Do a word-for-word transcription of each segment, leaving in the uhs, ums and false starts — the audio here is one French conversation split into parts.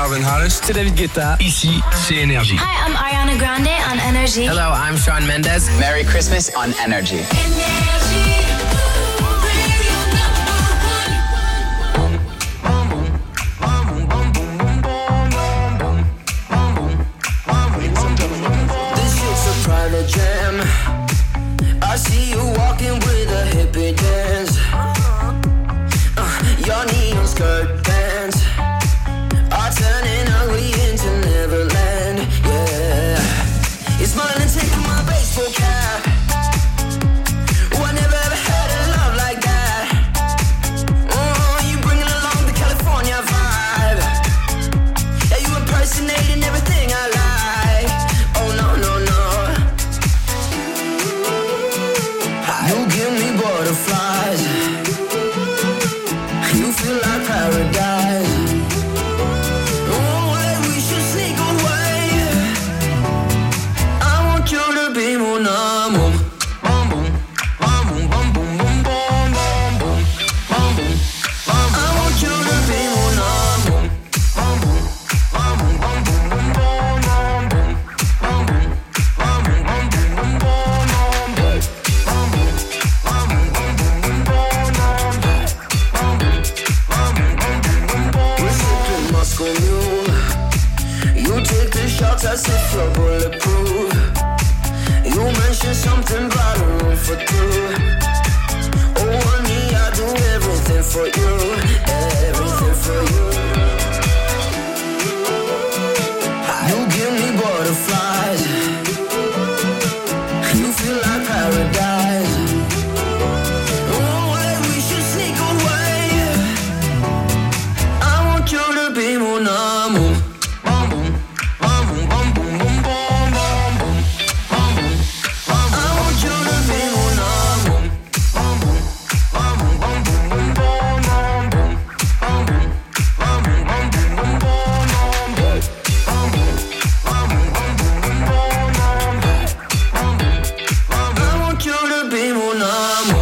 Calvin Harris. C'est David Guetta. Ici, c'est Énergie. Hi, I'm Ariana Grande on Energy. Hello, I'm Shawn Mendes. Merry Christmas on Energy. Jam. I see you walking with a hippie dance. Uh, your neon skirt pants are turning ugly into Neverland. Yeah, you're smiling, taking my baseball cap. Oh, I never ever had a love like that. Oh, you bringing along the California vibe. Yeah, you impersonating everything I like. Oh no no no. You give me butterflies. You feel like paradise. Oh, like we should sneak away. I want you to be mon amour. Bum boom, bum boom, bum boom, boom, boom, bum boom, bum boom, bum. I want you to be mon amour. Bum boom, bum boom, bum boom, boom, boom, bum boom, bum boom, bum boom, bum boom, boom, boom. You take the shots as if you're bulletproof. You mention something about a room for two. Oh honey, I do everything for you. Everything for you. You give me butterflies. You feel like paradise. Oh, like we should sneak away. I want you to be mon amour. Bum boom, bum boom, bum boom, boom, boom, bum boom, bum boom, bum. I want you to be mon amour. Bum boom, bum boom, bum boom, boom, boom, bum boom, bum boom, bum boom, bum boom, boom, boom, bum boom, bum boom, bum boom, bum boom, boom, boom, bum bum. I want you to be mon amour.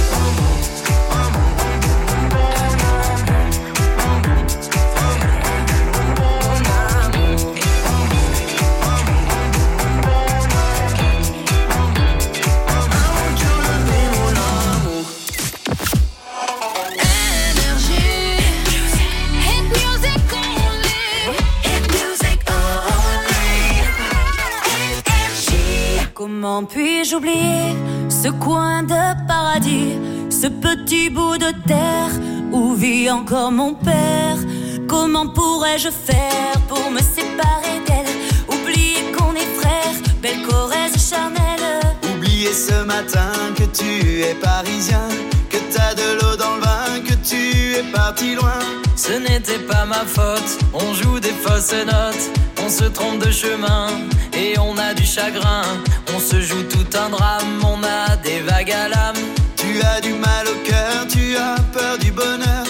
Comment puis-je oublier ce coin de paradis, ce petit bout de terre où vit encore mon père? Comment pourrais-je faire pour me séparer d'elle? Oublier qu'on est frères, belle Corrèze charnelle. Oublier ce matin que tu es parisien, que t'as de l'eau dans le vin, que tu es parti loin. Ce n'était pas ma faute, on joue des fausses notes, on se trompe de chemin et on a du chagrin. On se joue tout un drame, on a des vagues à l'âme. Tu as du mal au cœur, tu as peur du bonheur.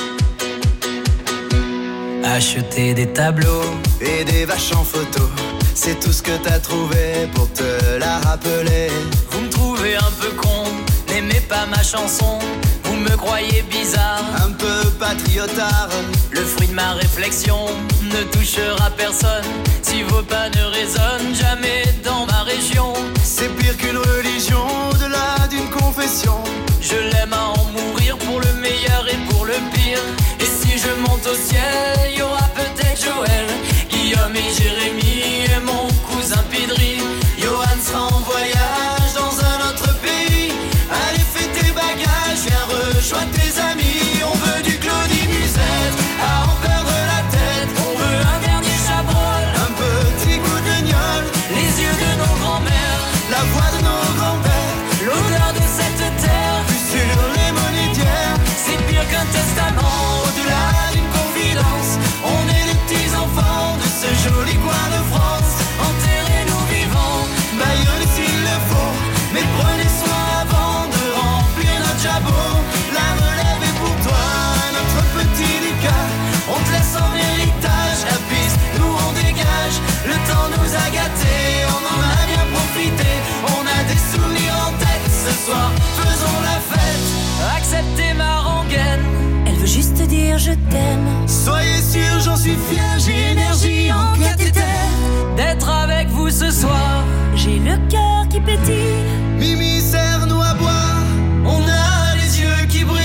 Acheter des tableaux et des vaches en photo, c'est tout ce que t'as trouvé pour te la rappeler. Vous me trouvez un peu con, n'aimez pas ma chanson. Vous me croyez bizarre, un peu patriotard. Le fruit de ma réflexion ne touchera personne si vos pas ne résonnent jamais dans ma région. C'est pire qu'une religion, au-delà d'une confession. Je l'aime à en mourir pour le meilleur et pour le pire. Et si je monte au ciel, y aura peut-être Joël, Guillaume et Jérémy et mon cousin Pidri. Johan sera en voyage dans un autre pays. Allez fais tes bagages, viens rejoindre tes amis. On veut du Claudie Musette à en perdre la tête. On veut un dernier Chabrol, un petit coup de gnôle, les yeux de nos grands-mères, la voix de nos grands-pères, l'odeur de cette terre vue sur les monnaies d'hier. C'est pire qu'un testament au-delà dire je t'aime. Soyez sûr, j'en suis fier, j'ai énergie en cathéter. D'être avec vous ce soir, j'ai le cœur qui pétille. Mimi, serre-nous à boire, on a les yeux qui brillent.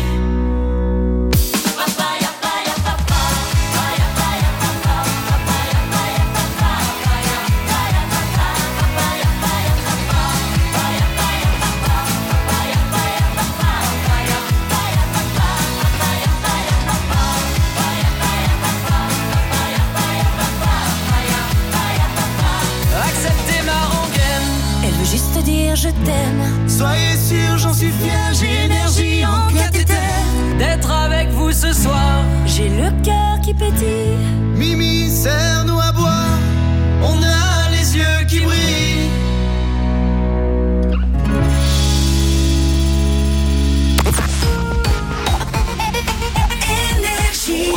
Juste dire je t'aime. Soyez sûr, j'en suis fier, j'ai énergie en cathéter. D'être avec vous ce soir, j'ai le cœur qui pétille. Mimi, serre-nous à boire, on a les yeux qui brillent. Énergie.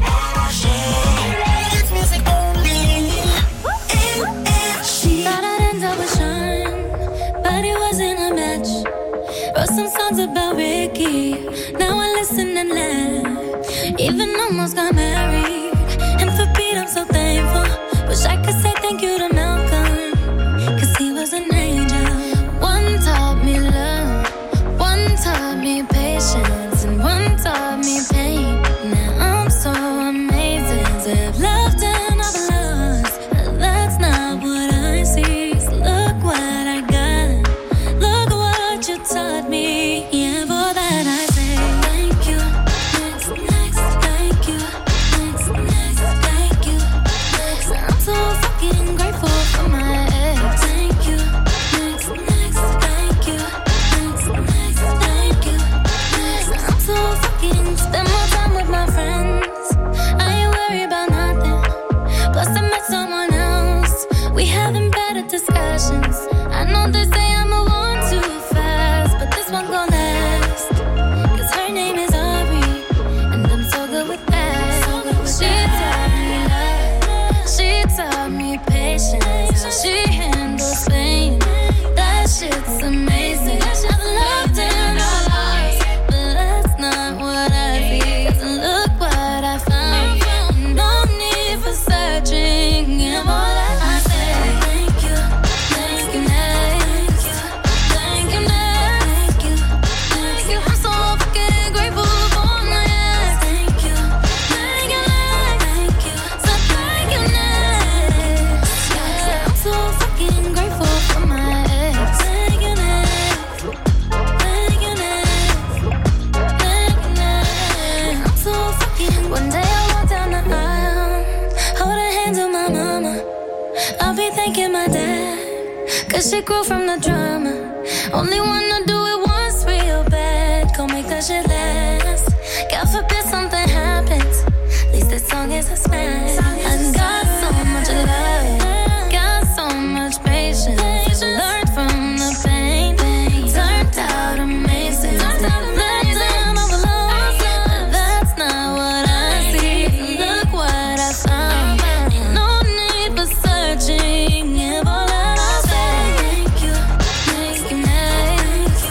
It's music only. Énergie. Thought I'd end up with Sean, but it wasn't a match. Wrote some songs about Ricky, now I listen and laugh. Even almost got married, and for Pete I'm so thankful. Wish I could say thank you to Malcolm, cause he was an angel. One taught me love, one taught me patience, and one taught me pain. Now I'm so amazing to have loved and I've lost. That's not what I see, so look what I got. Look what you taught me, yeah, for that I say thank you. Next, next, thank you. Next, next, thank you. Next, I'm so fucking grateful for my ex. Thank you. Next, next, thank you. Next, next, thank you. Next, I'm so fucking spend more time with my friends. I ain't worried about nothing. Plus I met someone else. We having better discussions. I know they say I'm a one too fast, but this one gon' last. Cause her name is Ari, and I'm so good with that. She taught me love, she taught me patience, how she handles pain. That shit's amazing. I've loved and I've lost, but that's not what I see. Cause look what I found. No need for searching, and all that I say. Thank you, thank you, next. Thank you, next. Thank you, thank you. I'm so fucking grateful for my ex. Thank you, thank you, next. Thank you, so thank you, next. Yeah, I'm so fucking grateful for my ex. Thank you, next. Thank you, next. Thank you, next. I'm so fucking. One day I walk down the aisle, hold her hands on my mama. I'll be thanking my dad, cause she grew from the drama. Only wanna do it once real bad, gon' make that shit last. God forbid something happens, at least this song is a smash. I got so much love, got so much patience. Learned from the pain, turned out amazing. Let down all the lows, but that's not what I see. Look what I found, no need for searching. If all that I say, thank you, thank you, next.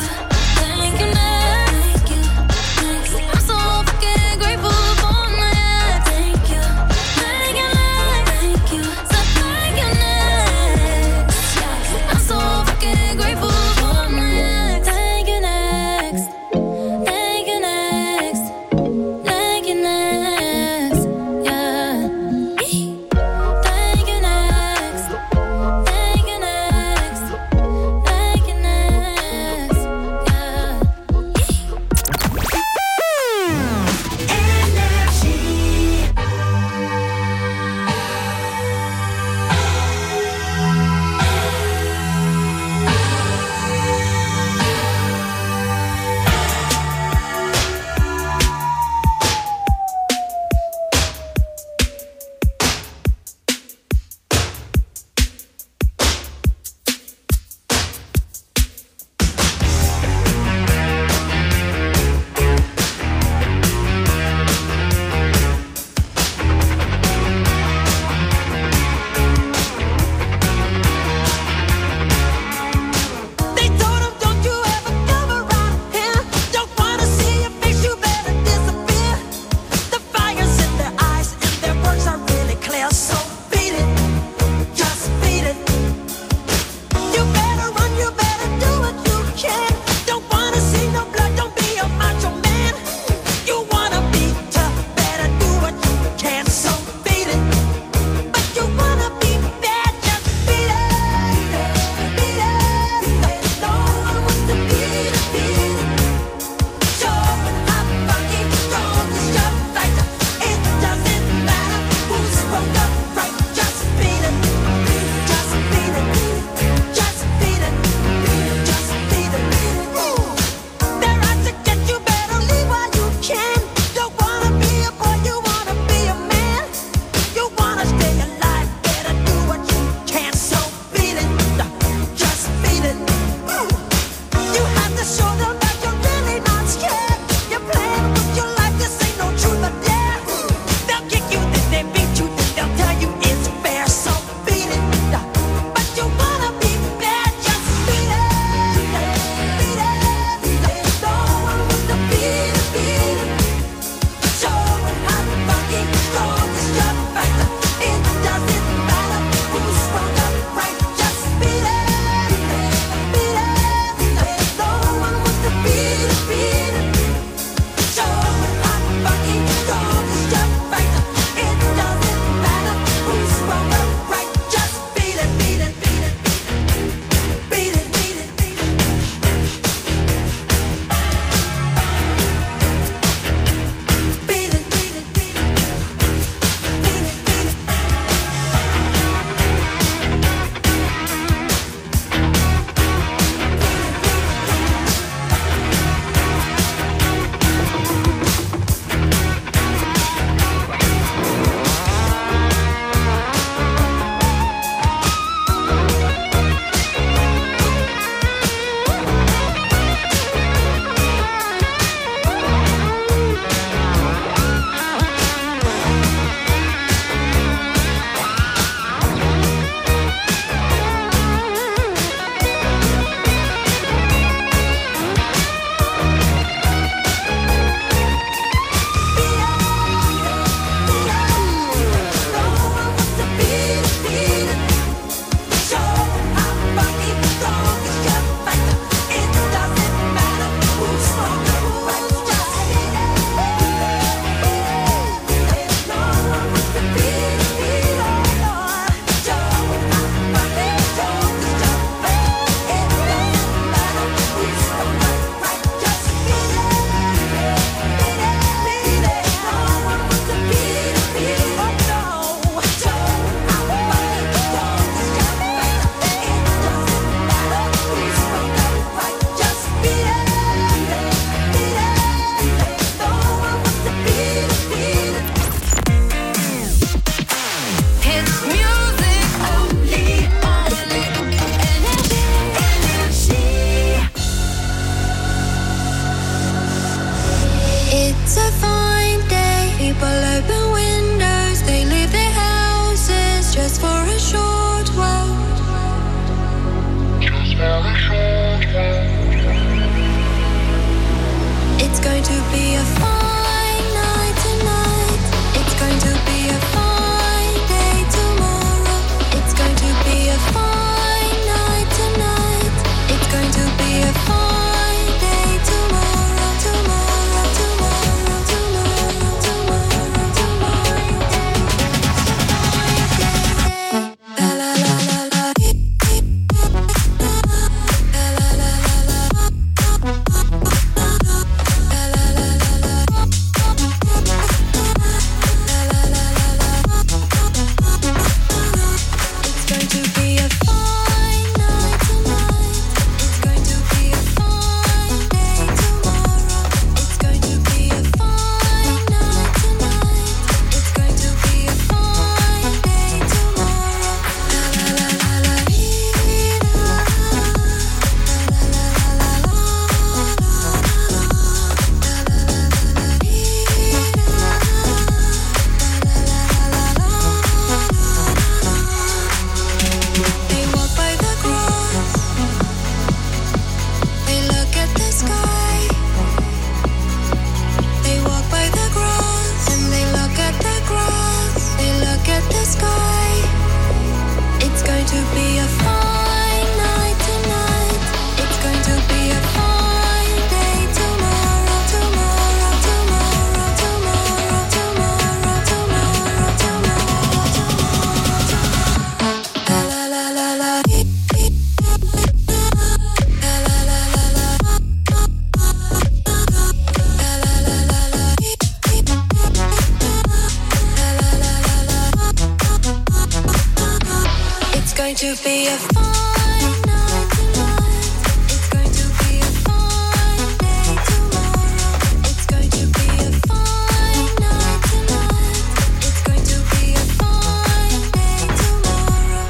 to be a fine night tonight. It's going to be a fine day tomorrow. It's going to be a fine night tonight. It's going to be a fine day tomorrow.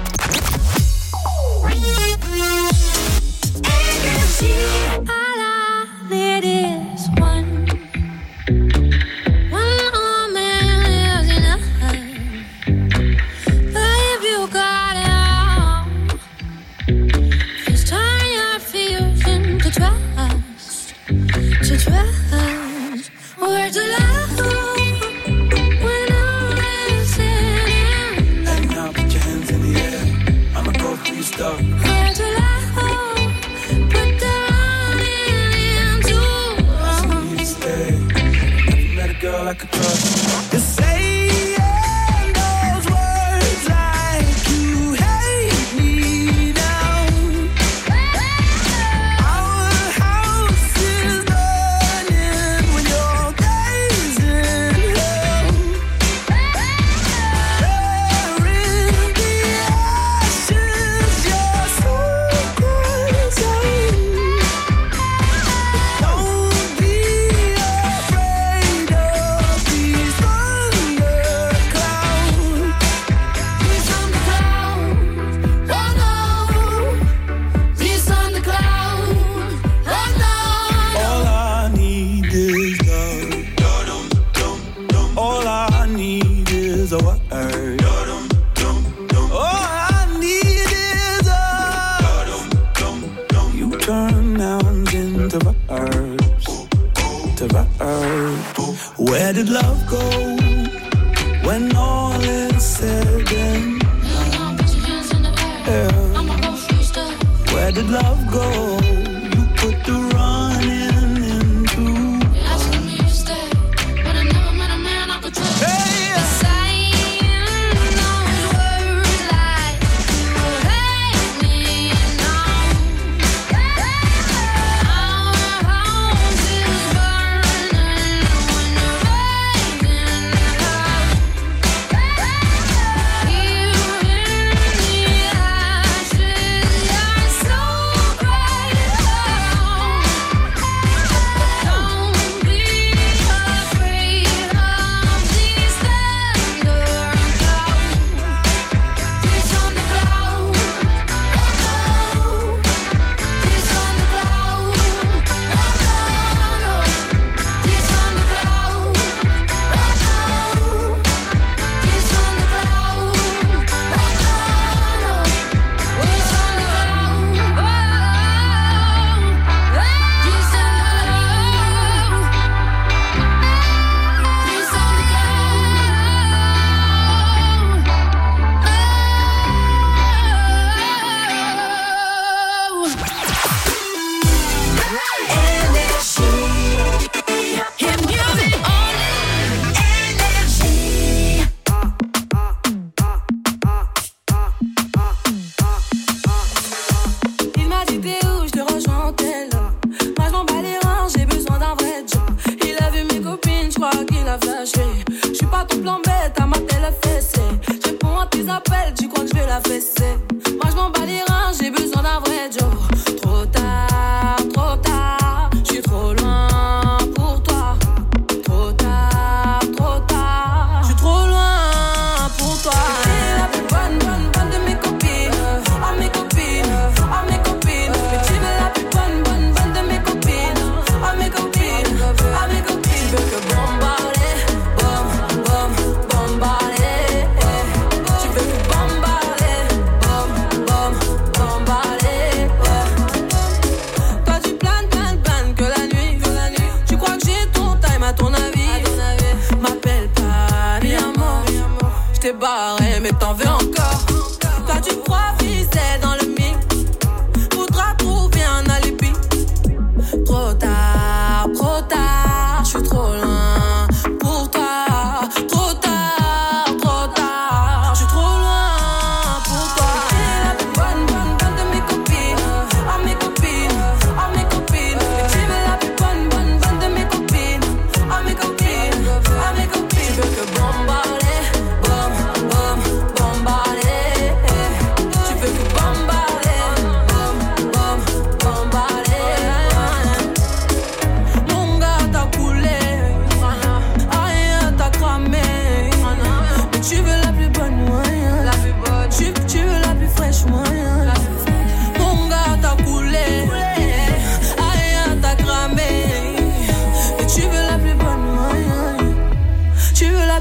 Energy. All I need is one. One more man lives in a high. But if you got it all, just turn your fears into trust. To trust. Where to love when all is said and done. Hey, now put your hands in the air. I'ma go through your stuff. Where to love, put the running into I need to stay. Never met a girl I could trust. You're saying those words like you hate me now. Our house is burning when your days in hell. There in the ashes, your soul cries out. Don't be afraid of these thunderclouds. These thunderclouds, oh no. These thunderclouds, oh no. All I need is love. All I need is a word. All I need is a. You turn nouns into verbs. To verbs. Where did love go when all is said and Now put your hands in the air. done? I'ma go freestyle. Where did love go? You put the running into. You're asking me to stay, but I never met a man I could trust. Hey! Saying those words like you hate me now. Our house is burning when the rain's in the clouds. Here in the ashes, your soul cries out. Don't be afraid of these thunderclouds. These thunderclouds, oh no. These thunderclouds, oh no. These thunderclouds, oh no. These thunderclouds, oh no. These Il m'a dit t'es où, je te rejoins en tel. Moi je m'en bats les reins, j'ai besoin d'un vrai job. Il a vu mes copines, je crois qu'il a flashé. Je suis pas ton plan bête, à ma telle fessée. Je réponds à tes appels, tu crois que je vais la fesser. Moi je m'en bats les reins, j'ai besoin d'un vrai job. Trop tard, trop tard, je suis trop loin pour toi. Trop tard, trop tard, je suis trop loin pour toi. T'es la plus bonne, bonne, bonne de mes copines. Oh mes copines, oh mes copines. Mais tu veux la plus bonne, bonne, bonne de mes copines. Oh mes copines, oh mes copines. Tu veux que bombarder, bom, bom, bombarder. Tu veux que bombarder, bom, bom, bombarder. Toi tu planes, planes, planes que la nuit, que la nuit. Tu crois que j'ai ton time à ton avis? M'appelle pas mi amor. J't'ai barré mais t'en veux encore. Toi tu crois viser dans le mille. Faudra trouver un alibi. Trop tard, trop tard, je suis trop loin pour toi. Trop tard, trop tard, je suis trop loin pour toi. T'es la plus bonne, bonne, bonne de mes copines. Oh mes copines, oh mes copines. Mais tu veux la plus bonne, bonne, bonne de mes copines. Oh mes copines, oh mes copines. Tu veux que bombarder, bom, bom, bombarder.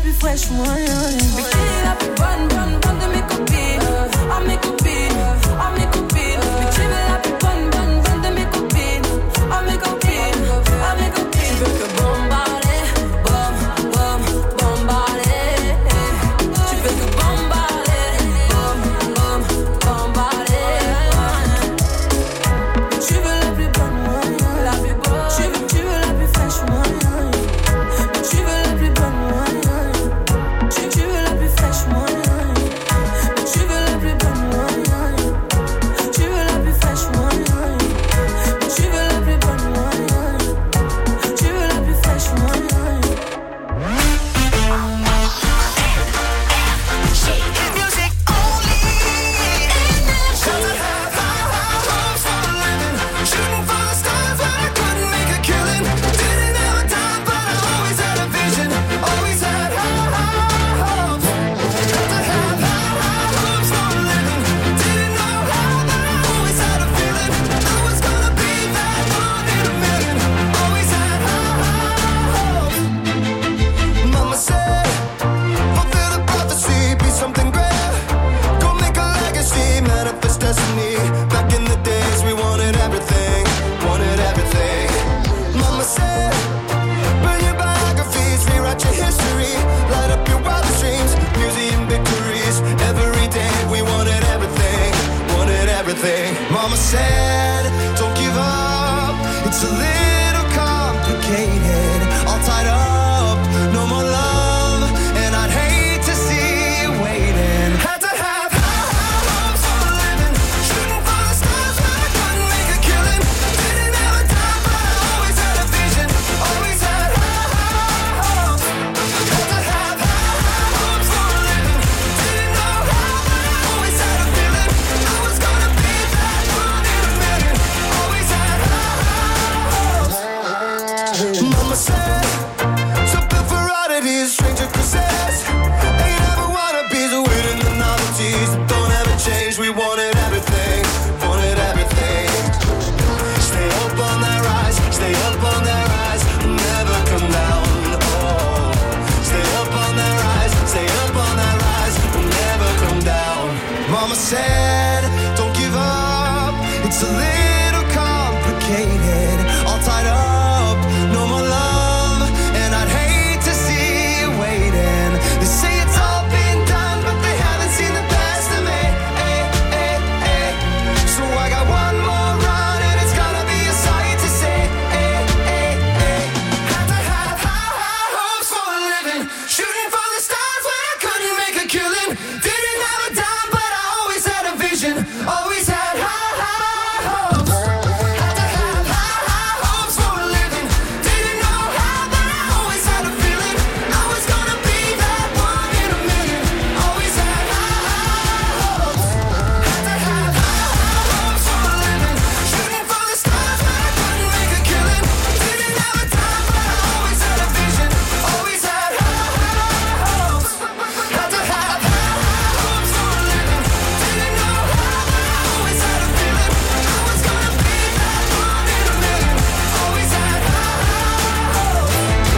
plus fraîche, moi. Mais qui est la plus bonne, bonne, bonne de mes copines? Ah, mes copines, ah, mes copines. Mais qui est la plus bonne, bonne, bonne de mes copines? Ah, mes copines, ah, mes copines. Tu veux que bombarder, bom, bom, bombarder. Tu veux que bombarder, bom, bom, bombarder. Tu veux la plus bonne, moi, la plus bonne. Tu veux, tu veux la plus fraîche, moi. Tu veux la plus bonne, moi. Tu, tu veux la plus fraîche, moi. Tu veux la plus bonne, moi. Tu veux la plus fraîche, moi. Tu veux la plus bonne, moi. Tu veux la plus fraîche, moi. Mama said, fulfill the prophecy, be something great. Go make a legacy, manifest destiny. Back in the days, we wanted everything, wanted everything. Mama said, burn your biographies, rewrite your history, light up your wildest dreams, museum victories. Every day, we wanted everything, wanted everything. Mama said, don't give up, it's a little complicated, all tied up, no more love, and I'd hate to see you waiting. Had to have high, high hopes for a living, shooting for the stars, but I couldn't make a killing. Didn't have a time, but I always had a vision, always had high, high hopes. Had to have high, high hopes for a living, didn't know how, but I always had a feeling I was gonna be that one in a million. Always had high, high hopes. Mama said, so built for oddities, stranger crusades. Ain't never wanna be the waiting the novelties that don't ever change. We wanted everything, wanted everything. Stay up on that rise, stay up on that rise, never come down. Oh, stay up on that rise, stay up on that rise, never come down. Mama said, don't give up, it's a little complicated, all tied up, no more love, and I'd hate to see you waiting. They say it's all been done, but they haven't seen the best of me. Eh, eh, eh. So I got one more run, and it's gonna be a sight to see. Eh, eh, eh. Had to have high, high hopes for a living, shooting for the stars when I couldn't make a killing. Didn't have a dime, but I always had a vision, always had high, high hopes. Had to have high, high hopes for a living, didn't know how, but I always had a feeling I was gonna be that one in a million. Always had high, high hopes. Had to have high, high hopes for a living, shooting for the stars when I couldn't make a killing. Didn't have a time, but I always had a vision, always had high, high hopes. Had to have high, high hopes for a living, didn't know how, but I always had a feeling I was gonna be that one in a million. Always had high, high hopes.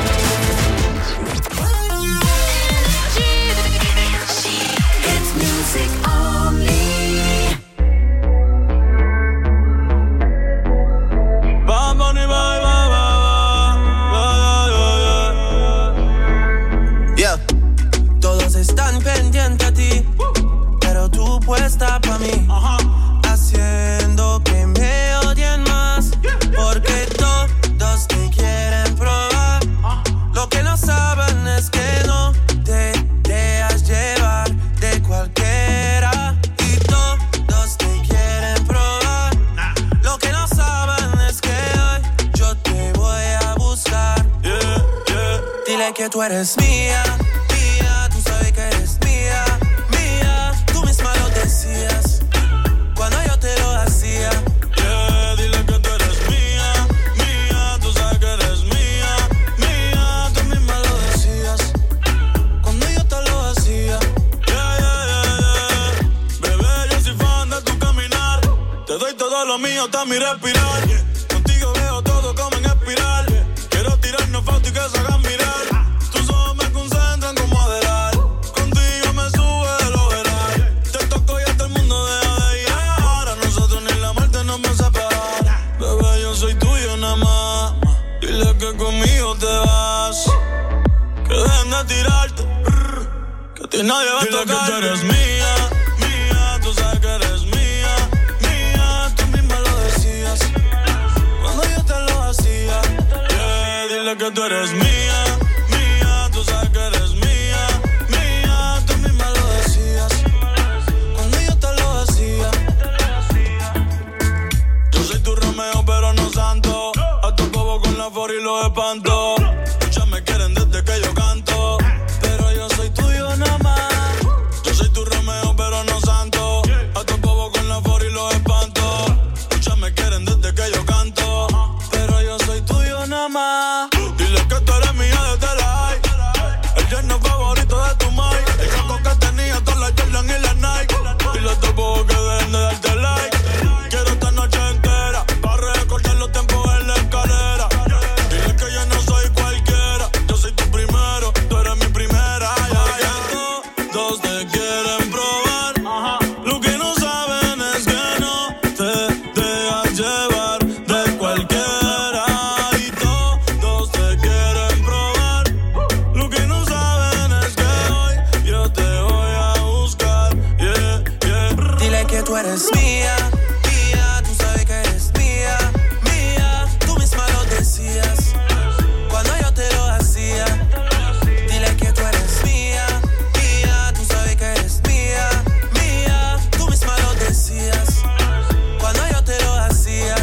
It's music only. Bad Bunny, bye, bye, bye, bye. Yeah. Todos están pendientes a ti, pero tú puesta pa' mí, haciendo que me odien más, porque todos te quieren probar. Lo que no saben es que no te dejas llevar de cualquiera, y todos te quieren probar. Lo que no saben es que hoy yo te voy a buscar. Dile que tú eres mía, mía, tú sabes que eres mía, mía. Tú misma lo decías cuando yo te lo hacía. Yeah, dile que tú eres mía, mía, tú sabes que eres mía, mía. Tú misma lo decías cuando yo te lo hacía. Yeah, yeah, yeah, yeah. Bebé, yo soy fan de tu caminar. Te doy todo lo mío, hasta mi respirar. Contigo veo todo como en espiral. Quiero tirarnos fotos y que se hagan mirar. Tus ojos me concentran como dónde tirarte. Que a ti nadie va a tocar. Dile que tú eres mía, mía, tú sabes que eres mía, mía. Tú misma lo decías cuando yo te lo hacía. Yeah, dile que tú eres mía, mía, tú sabes que eres mía, mía. Tú misma lo decías cuando yo te lo hacía. Yo soy tu Romeo pero no santo. A tu bobo con la for y lo espanto. Muchas me quieren desde que yo canto, pero yo soy tuyo nada más. Yo soy tu Romeo pero no santo. A tu bobo con la for y lo espanto. Muchas me quieren desde que yo canto, pero yo soy tuyo nada más. Dile que tú eres mía desde la high. El yerno favorito de tu mai. El caco que tenía todas las Jordan y las Nike. Dile a tu bobo que dejen de darte like. Quiero esta noche entera para recordar los tiempos en la escalera. Dile que yo no soy cualquiera. Yo soy tu primero, tú eres mi primera. Ya que todos te quieren probar. Lo que no saben es que no te dejas llevar de cualquiera. Y todos te quieren probar. Lo que no saben es que hoy yo te voy a buscar. Yeah, yeah. Dile que tú eres mía, mía, tú sabes que eres mía, mía. Tú misma lo decías cuando yo te lo hacía. Dile que tú eres mía, mía, tú sabes que eres mía, mía. Tú misma lo decías cuando yo te lo hacía.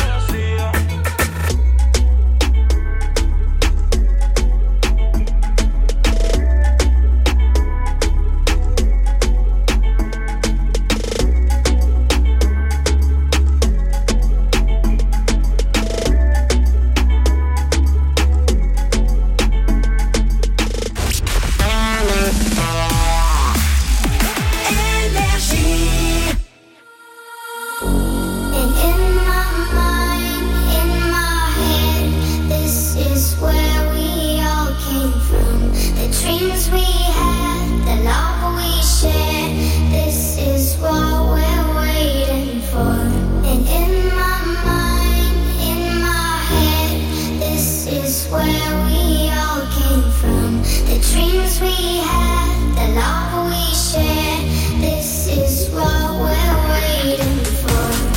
And in my mind, in my head, this is where we all came from. The dreams we had, the love we shared, this is what we're waiting for. And in my mind, in my head, this is where we all came from. The dreams we had, the love we shared, this is what we're waiting for.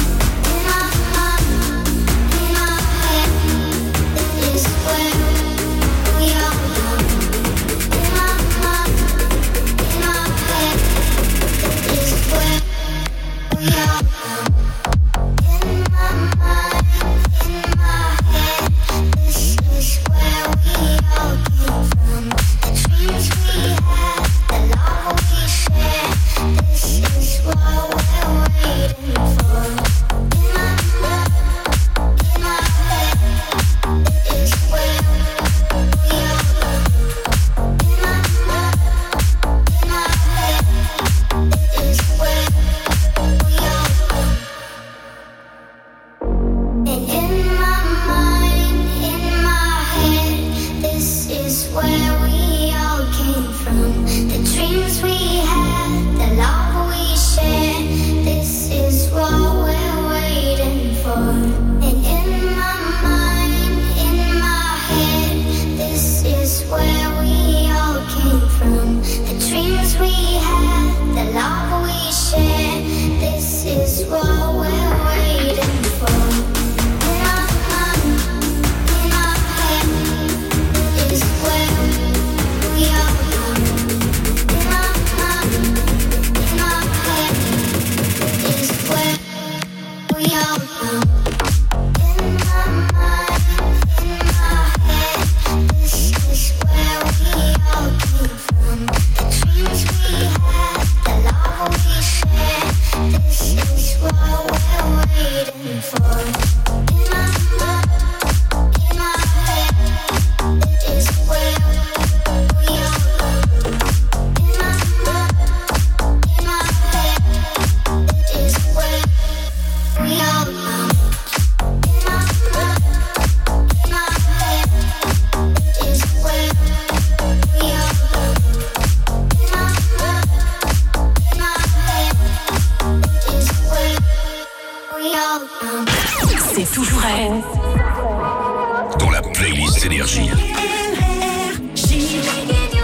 C'est tout frais. Dans la playlist Énergie. Énergie.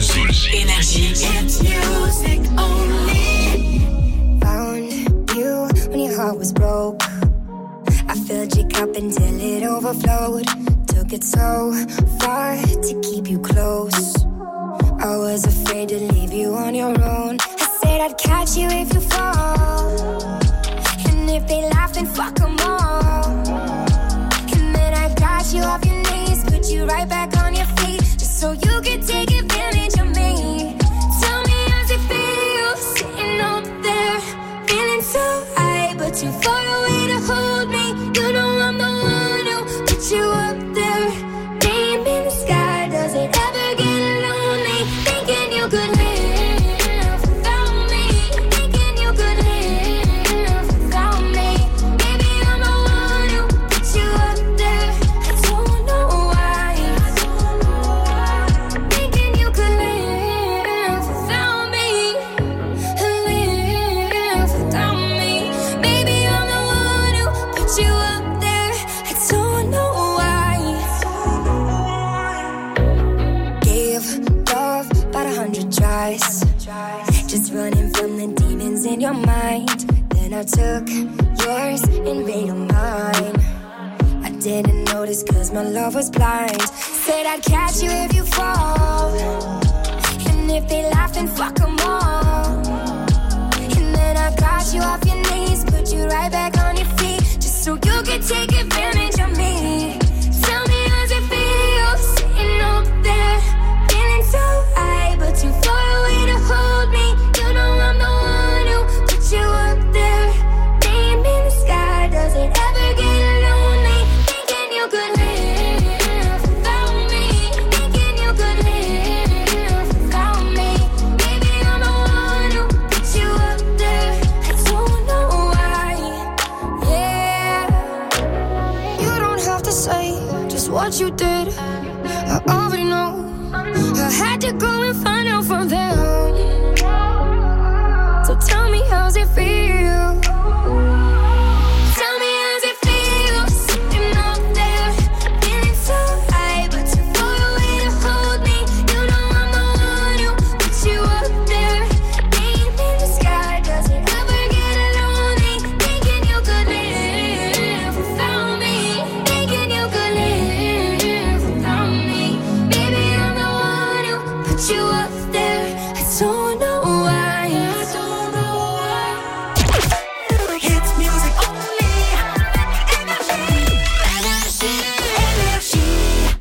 Énergie. It's music only. Found you when your heart was broke. I filled your cup until it overflowed. Took it so far to keep you close. I was afraid to leave you on your own. I said I'd catch you if you fall. And if they laugh, then fuck them all. And then I got you off your knees, put you right back on your feet, just so you could take advantage of me. Tell me how's it feel, sitting up there, feeling so high, but too far away to hold me. You know I'm the one who put you up there. Name in the sky, does it ever get lonely? Thinking you could live without me. Thinking you could live without me. Maybe I'm the one who put you up there. I don't know why. Thinking you could live without me. Live without me. Maybe I'm the one who put you up there. I don't know why. Gave love about a hundred tries, just running from the demons in your mind. Then I took yours and made them mine. I didn't notice cause my love was blind. Said I'd catch you if you fall. And if they laugh, then fuck them all. And then I got you off your knees, put you right back on your feet, just so you could take advantage of me. Tell me how's it feel, sitting up there, feeling so high, but too far away to hold me. You know I'm the one who put you up there. Name in the sky, does it ever get lonely? Thinking you could live without me. Thinking you could live without me. Maybe I'm the one who put you up there. I don't know why. Yeah, you don't have to say just what you did. I already know. I had to go and find out from them. So tell me how's it feel. Tell me how's it feel, sitting up there, feeling so high, but too far away to hold me. You know I'm the one who put you up there. Name in the sky, does it ever get lonely? Thinking you could live without me. Thinking you could live without me. Baby, I'm the one who put you up there. I don't know why. I don't know why. It's music only. Énergie. Énergie. Énergie.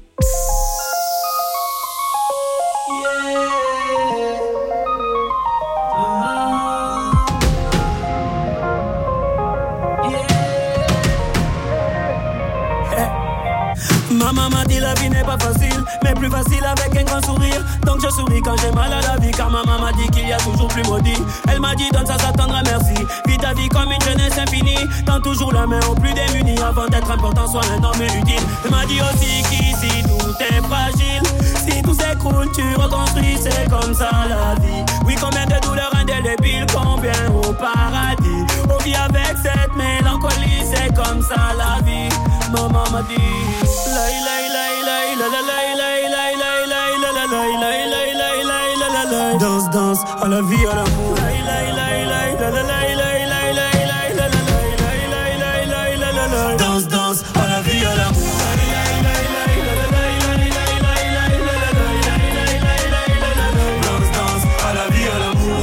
Ma maman dit la vie n'est pas facile, mais plus facile avec un grand sourire. Donc je souris quand j'ai mal à la vie, car ma maman dit qu'il y a toujours plus maudit. Elle m'a dit donne ça, ça t'attendra, merci. Vis ta vie comme une jeunesse infinie. Tends toujours la main aux plus démunis, avant d'être important, sois un homme utile. Elle m'a dit aussi qu'ici tout est fragile. Si tout s'écroule, tu reconstruis, c'est comme ça la vie. Oui, combien de douleurs indélébiles, combien au paradis. On vit avec cette mélancolie, c'est comme ça la vie. Maman m'a dit la la la la la la la la la la la la la la la la. Danse, danse, à la vie, à l'amour. La la la la la la la la la la la la la. Danse, danse, à la vie, à l'amour. Danse, danse, à la vie, à l'amour.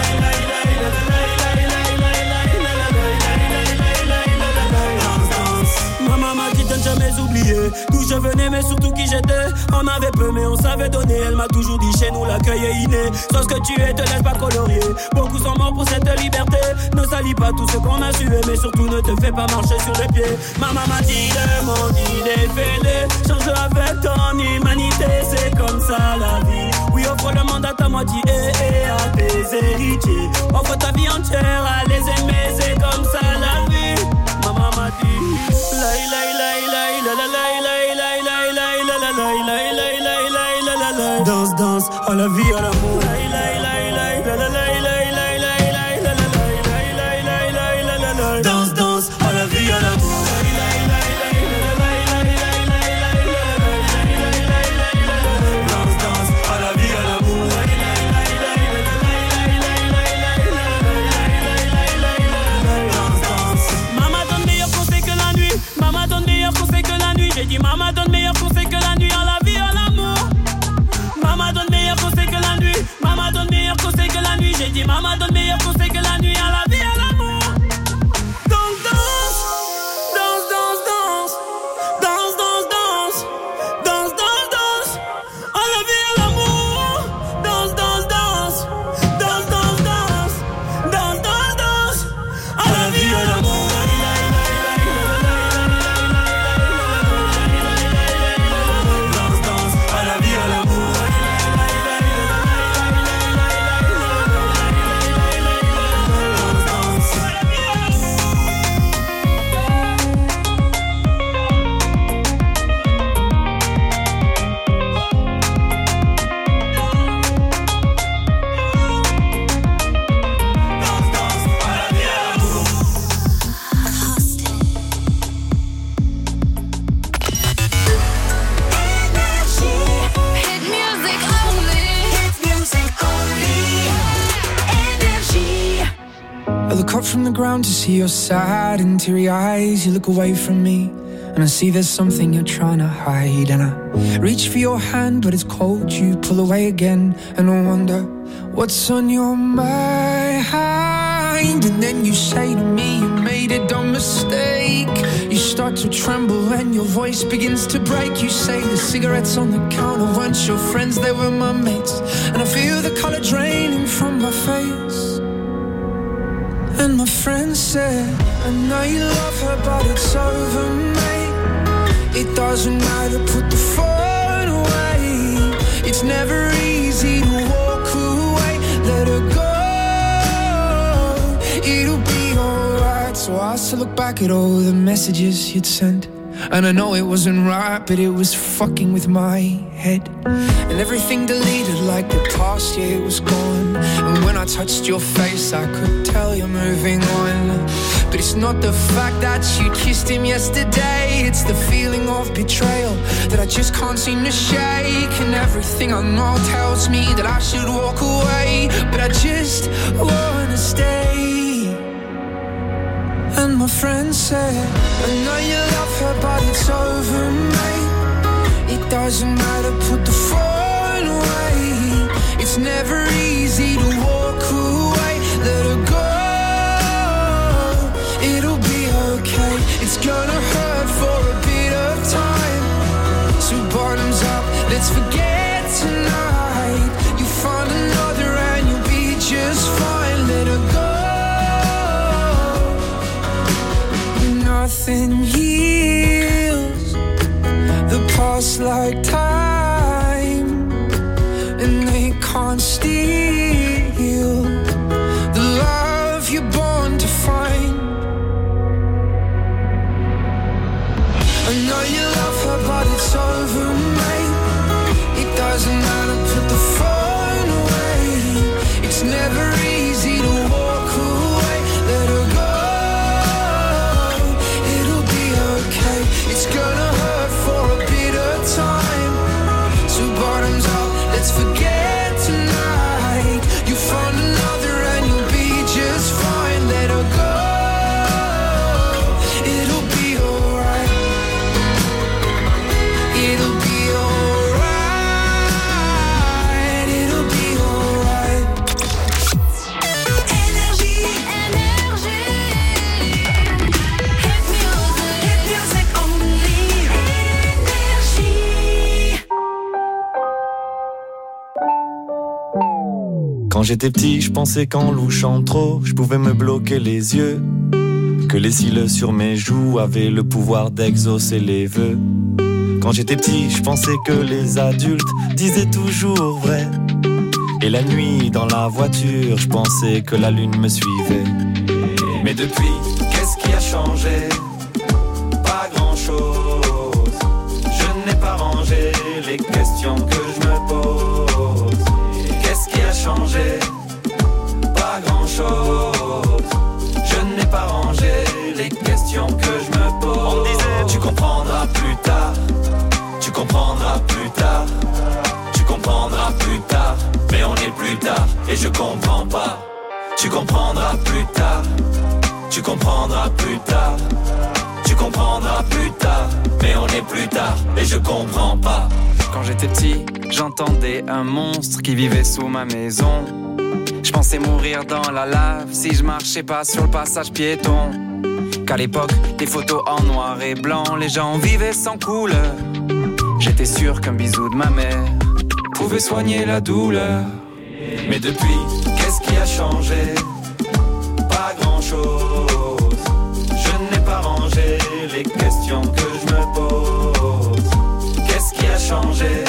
Ma maman dit de ne jamais oublier d'où je venais, mais surtout qui j'étais. On avait peu, mais on savait donner. Elle m'a toujours dit chez nous l'accueil est inné. Sauf que tu es, te laisse pas colorier. Beaucoup sont morts pour cette liberté. Ne salis pas tout ce qu'on a suivi, mais surtout ne te fais pas marcher sur les pieds. Ma maman m'a dit le monde il est fêlé. Change avec ton humanité, c'est comme ça la vie. Oui, offre le monde à ta moitié et à tes héritiers. Offre ta vie entière à les aimer, c'est comme ça la vie. Maman m'a dit la la la la la la la la la la la la la la la. Danse, danse, à la vie, à l'amour. La la la la la la la la la la. Danse, danse, à la vie, à l'amour. Danse, danse, à la vie, à l'amour. I look up from the ground to see your sad and teary eyes. You look away from me and I see there's something you're trying to hide. And I reach for your hand but it's cold. You pull away again and I wonder what's on your mind. And then you say to me you made a dumb mistake. You start to tremble and your voice begins to break. You say the cigarettes on the counter weren't your friends, they were my mates. And I feel the colour draining from my face. And my friend said, I know you love her but it's over, mate. It doesn't matter, put the phone away. It's never easy to walk away. Let her go, it'll be alright. So I still look back at all the messages you'd sent. And I know it wasn't right, but it was fucking with my head. And everything deleted like the past year was gone. And when I touched your face I could tell you're moving on. But it's not the fact that you kissed him yesterday. It's the feeling of betrayal that I just can't seem to shake. And everything I know tells me that I should walk away, but I just wanna stay. And my friend said, I know you love her but it's over, mate. It doesn't matter, put the phone away. It's never easy to walk away. Let her go, it'll be okay. It's gonna hurt for a bit of time. So bottoms up, let's forget tonight. You find another and you'll be just fine. Let her go. Nothing heals the past like time, and they can't steal the love you're born to find. I know you love her but it's over, mate. It doesn't matter, put the phone away. It's never easy to walk away. Let her go, it's gonna hurt for a bit of time. So bottoms up, let's forget tonight. You find another and you'll be just fine. Let her go, it'll be alright. It'll be alright. It'll be alright. Énergie, énergie. Hit music, hit music only. Énergie. Quand j'étais petit, je pensais qu'en louchant trop, je pouvais me bloquer les yeux. Que les cils sur mes joues avaient le pouvoir d'exaucer les vœux. Quand j'étais petit, je pensais que les adultes disaient toujours vrai. Et la nuit, dans la voiture, je pensais que la lune me suivait. Mais depuis, qu'est-ce qui a changé? Pas grand-chose. Je n'ai pas rangé les questions que je me pose. Qu'est-ce qui a changé? Pas grand-chose. Je n'ai pas rangé les questions que je me pose. On me disait, tu comprendras plus tard. Tu comprendras plus tard. Tu comprendras plus tard. Mais on est plus tard et je comprends pas. Tu comprendras plus tard. Tu comprendras plus tard. Tu comprendras plus tard. Mais on est plus tard et je comprends pas. Quand j'étais petit, j'entendais un monstre qui vivait sous ma maison. Je pensais mourir dans la lave si je marchais pas sur le passage piéton. Qu'à l'époque, les photos en noir et blanc, les gens vivaient sans couleur. J'étais sûr qu'un bisou de ma mère pouvait soigner la douleur. Mais depuis, qu'est-ce qui a changé? Pas grand-chose. Je n'ai pas rangé les questions que je me pose. Qu'est-ce qui a changé?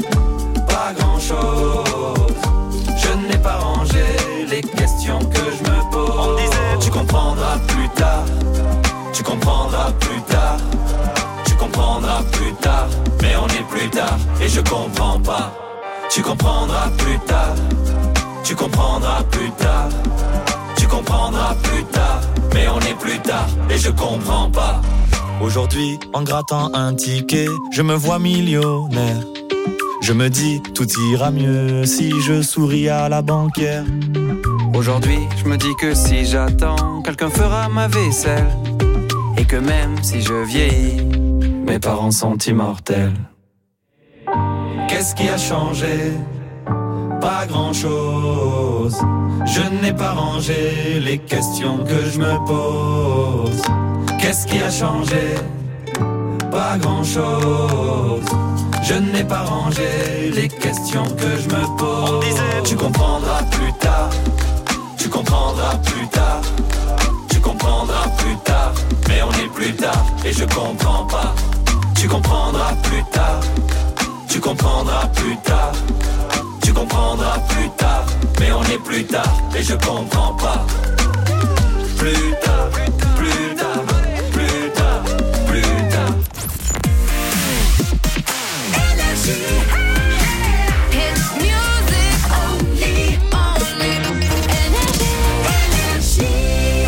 Pas grand-chose. Je n'ai pas rangé les questions que je me pose. On me disait, tu comprendras plus tard. Tu comprendras plus tard. Tu comprendras plus tard. Mais on est plus tard et je comprends pas. Tu comprendras plus tard. Tu comprendras plus tard. Tu comprendras plus tard. Mais on est plus tard et je comprends pas. Aujourd'hui, en grattant un ticket, je me vois millionnaire. Je me dis, tout ira mieux si je souris à la banquière. Aujourd'hui, je me dis que si j'attends, quelqu'un fera ma vaisselle. Et que même si je vieillis, mes parents sont immortels. Qu'est-ce qui a changé? Pas grand-chose. Je n'ai pas rangé les questions que je me pose. Qu'est-ce qui a changé? Pas grand-chose. Je n'ai pas rangé les questions que je me pose. On disait, tu comprendras plus tard. Tu comprendras plus tard. Tu comprendras plus tard. Mais on est plus tard et je comprends pas. Tu comprendras plus tard. Tu comprendras plus tard. Tu comprendras plus tard. Mais on est plus tard et je comprends pas. Plus tard, plus tard, plus tard, plus tard. Énergie. It's music only, only. Énergie, énergie.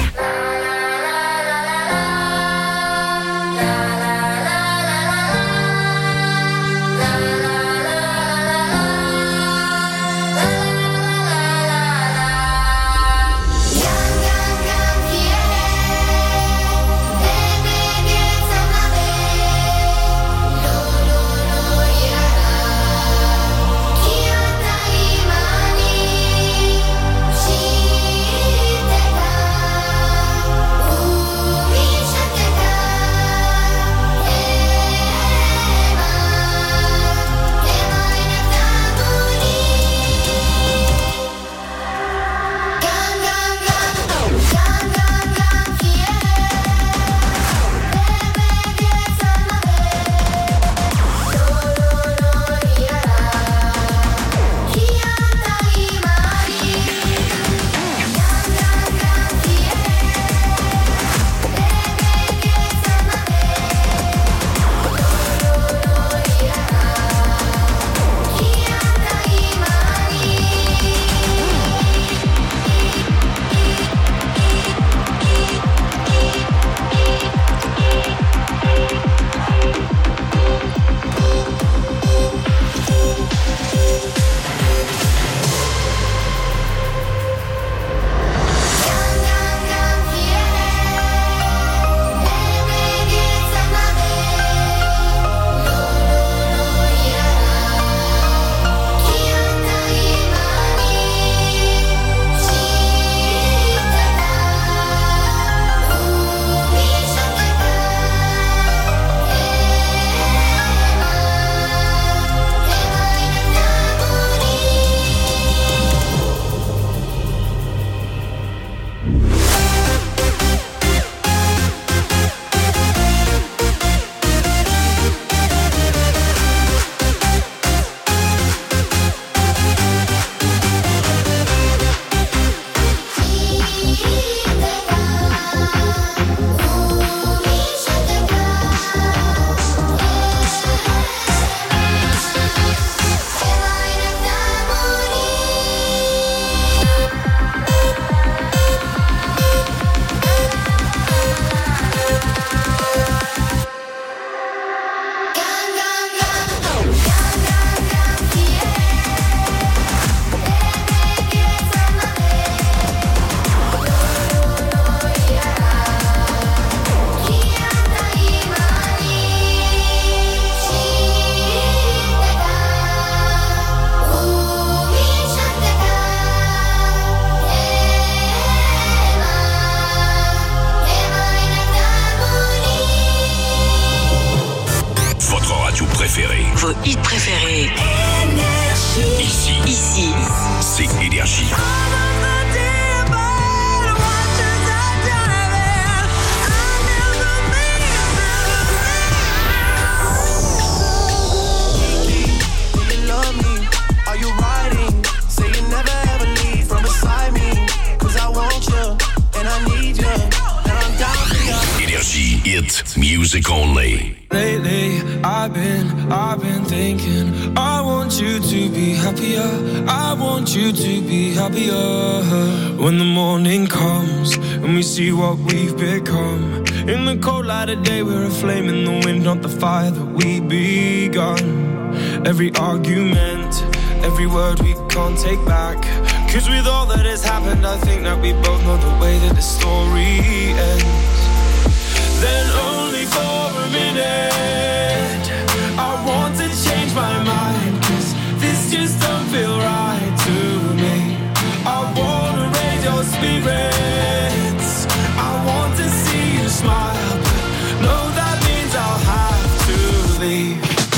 Vos hits préférés. Énergie. Ici. Ici. C'est Énergie. Énergie, it's music only. Lately, I've been, I've been thinking, I want you to be happier, I want you to be happier. When the morning comes and we see what we've become, in the cold light of day we're a flame in the wind, not the fire that we begun. Every argument, every word we can't take back, Cause with all that has happened, I think that we both know the way that the story ends. Then only for a minute I want to change my mind, cause this just don't feel right to me. I wanna raise your spirits, I want to see you smile, but no, that means I'll have to leave.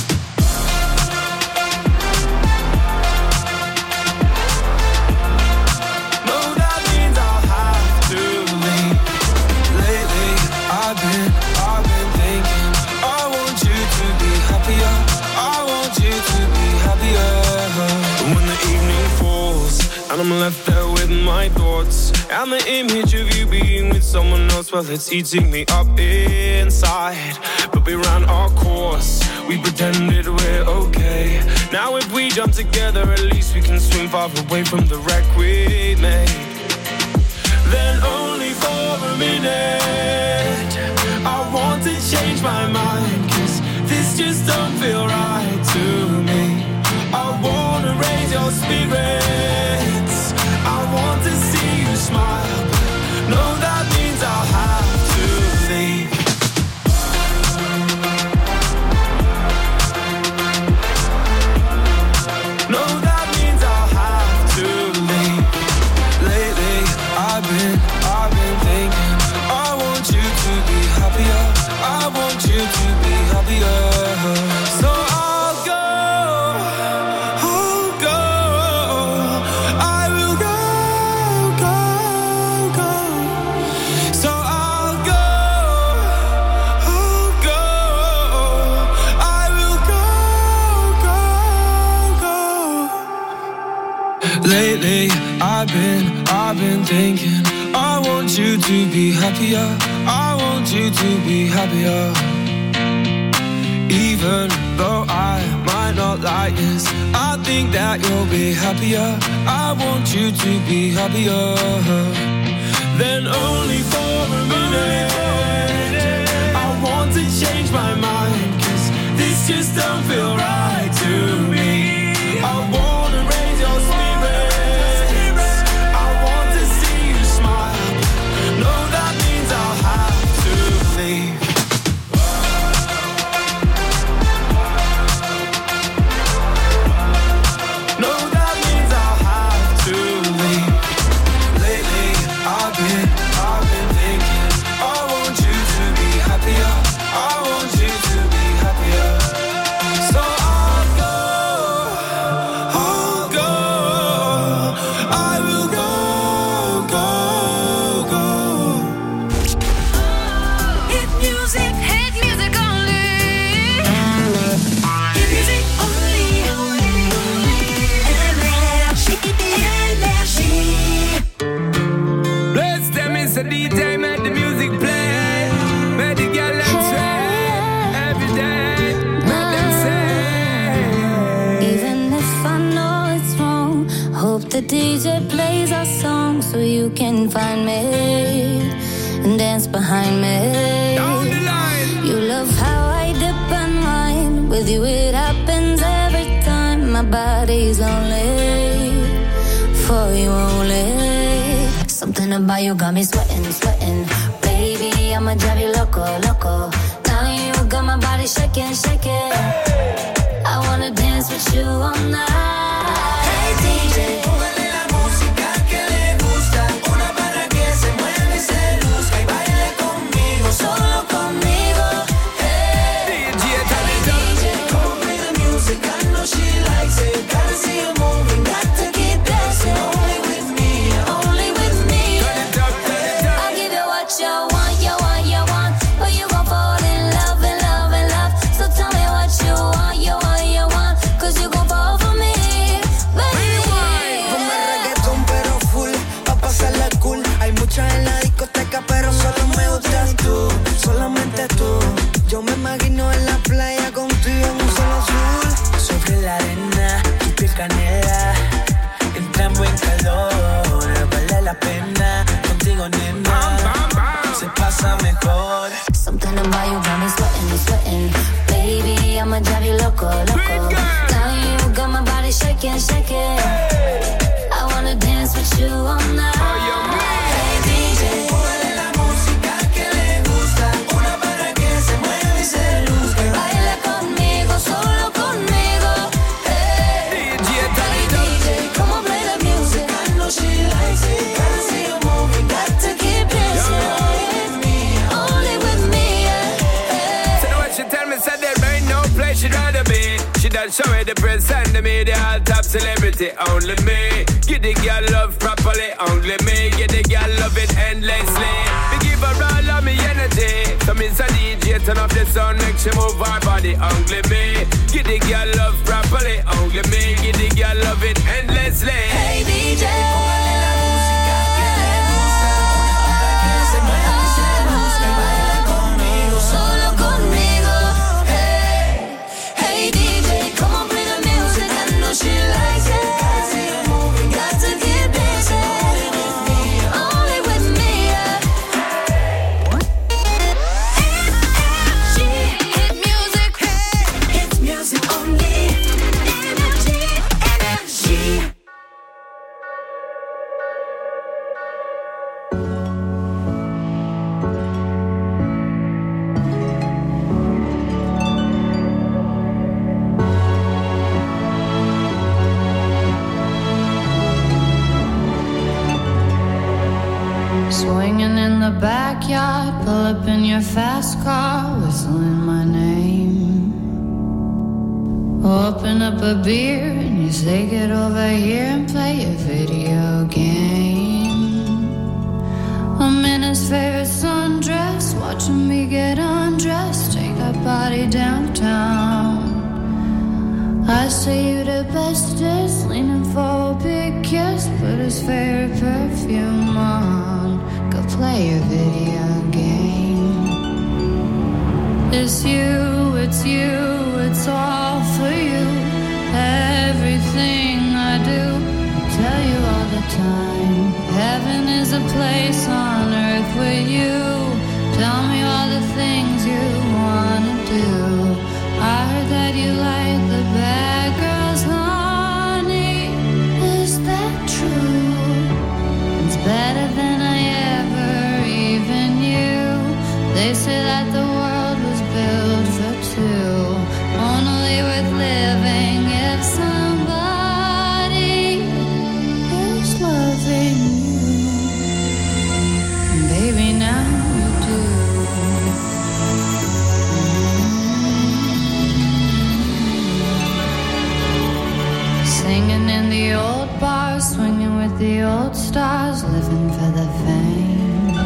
And I'm left there with my thoughts and the image of you being with someone else. Well, it's eating me up inside. But we ran our course, we pretended we're okay. Now if we jump together, at least we can swim far away from the wreck we made. Then only for a minute I want to change my mind, cause this just don't feel right to me. I wanna raise your spirits, I want to see you smile, but no, that means I'll have to leave. No, that means I'll have to leave. Lately, I've been, I've been thinking, I want you to be happier, I want you to be happier. So I'll go. Lately, I've been, I've been thinking, I want you to be happier, I want you to be happier. Even though I might not like this, I think that you'll be happier, I want you to be happier. Then only for a minute I want to change my mind, cause this just don't feel right to me. I wanna raise your spirits, I want to see you smile, no, that means I'll have to leave. No, that means I'll have to leave. Lately, I've been, I've been thinking, I want you to be happier, I want you to be happier. So I'll go, I'll go, I will go, go, go. Hit music, hit music only. Hit music only. Energy, energy. Bless them, it's a D J, make the music play. Make the girl them say every day. Make them say. Even if I know it's wrong, hope the D J plays our song so you can find me and dance behind me. Down the line. You love how I dip and wine. With you it happens every time. My body's only for you only. Something about you got me sweating, sweating. Baby, I'ma drive you loco, loco. Now you got my body shaking, shaking. I wanna dance with you all night. Hey D J, Póngale la música que le gusta, una para que se mueva y se luzca y baile conmigo, solo conmigo. Hey, D J, turn it up. D J, come on, play the music, I know she likes it. Gotta see her moving, got to keep dancing. Only with me, only with me. Turn it up, turn it up. I'll give you what you want, you want, you want. But you gon' fall in love, in love, in love. So tell me what you want, you want, you want. Cause you gon' fall for me, baby. Ponme reggaetón pero full, pa' pasarla cool. Hay muchas en la discoteca pero solo me gustas tú, solamente tú. Yo me imagino en la playa contigo en un solo azul. Sobre la arena, tu piel canela, entramos en calor, vale la pena. Contigo nena, se pasa mejor. Something about you got me sweating, sweating. Baby, I'ma drive you loco, loco. Now you got my body shaking, shaking. I wanna dance press and the media all top celebrity. Only me. Give the girl love properly. Only me. Give the girl love it endlessly. Me give her all of me energy. So me say D J turn up the sound, make she move her body. Only me. Give the girl love properly. Only me. Give the girl love it endlessly. Hey D J, póngale la música que le gusta. Una para que se mueva y se luzca y baila conmigo, solo conmigo. Hey, hey D J, come on play the music. I know she likes it. Got to get busy. Only with me, yeah. Energy, hit music. Hit music only. Energy, energy. Swinging in the backyard, pull up in your fast car, whistling my name. Open up a beer and you say get over here and play a video game. I'm in his favorite sundress, watching me get undressed, take that body downtown. I say you the bestest, leaning for a big kiss, put his favorite perfume on, go play a video game. It's you, it's you, it's all for you. Everything I do, I tell you all the time. Heaven is a place on earth with you. Tell me all the things you wanna do. I heard that you like the bad girls, honey. Is that true? It's better than I ever even knew. They say that the world was built for two, only worth living if somebody is loving you. Baby, now you do. Singing in the old bars, swinging with the old stars, living for the fame.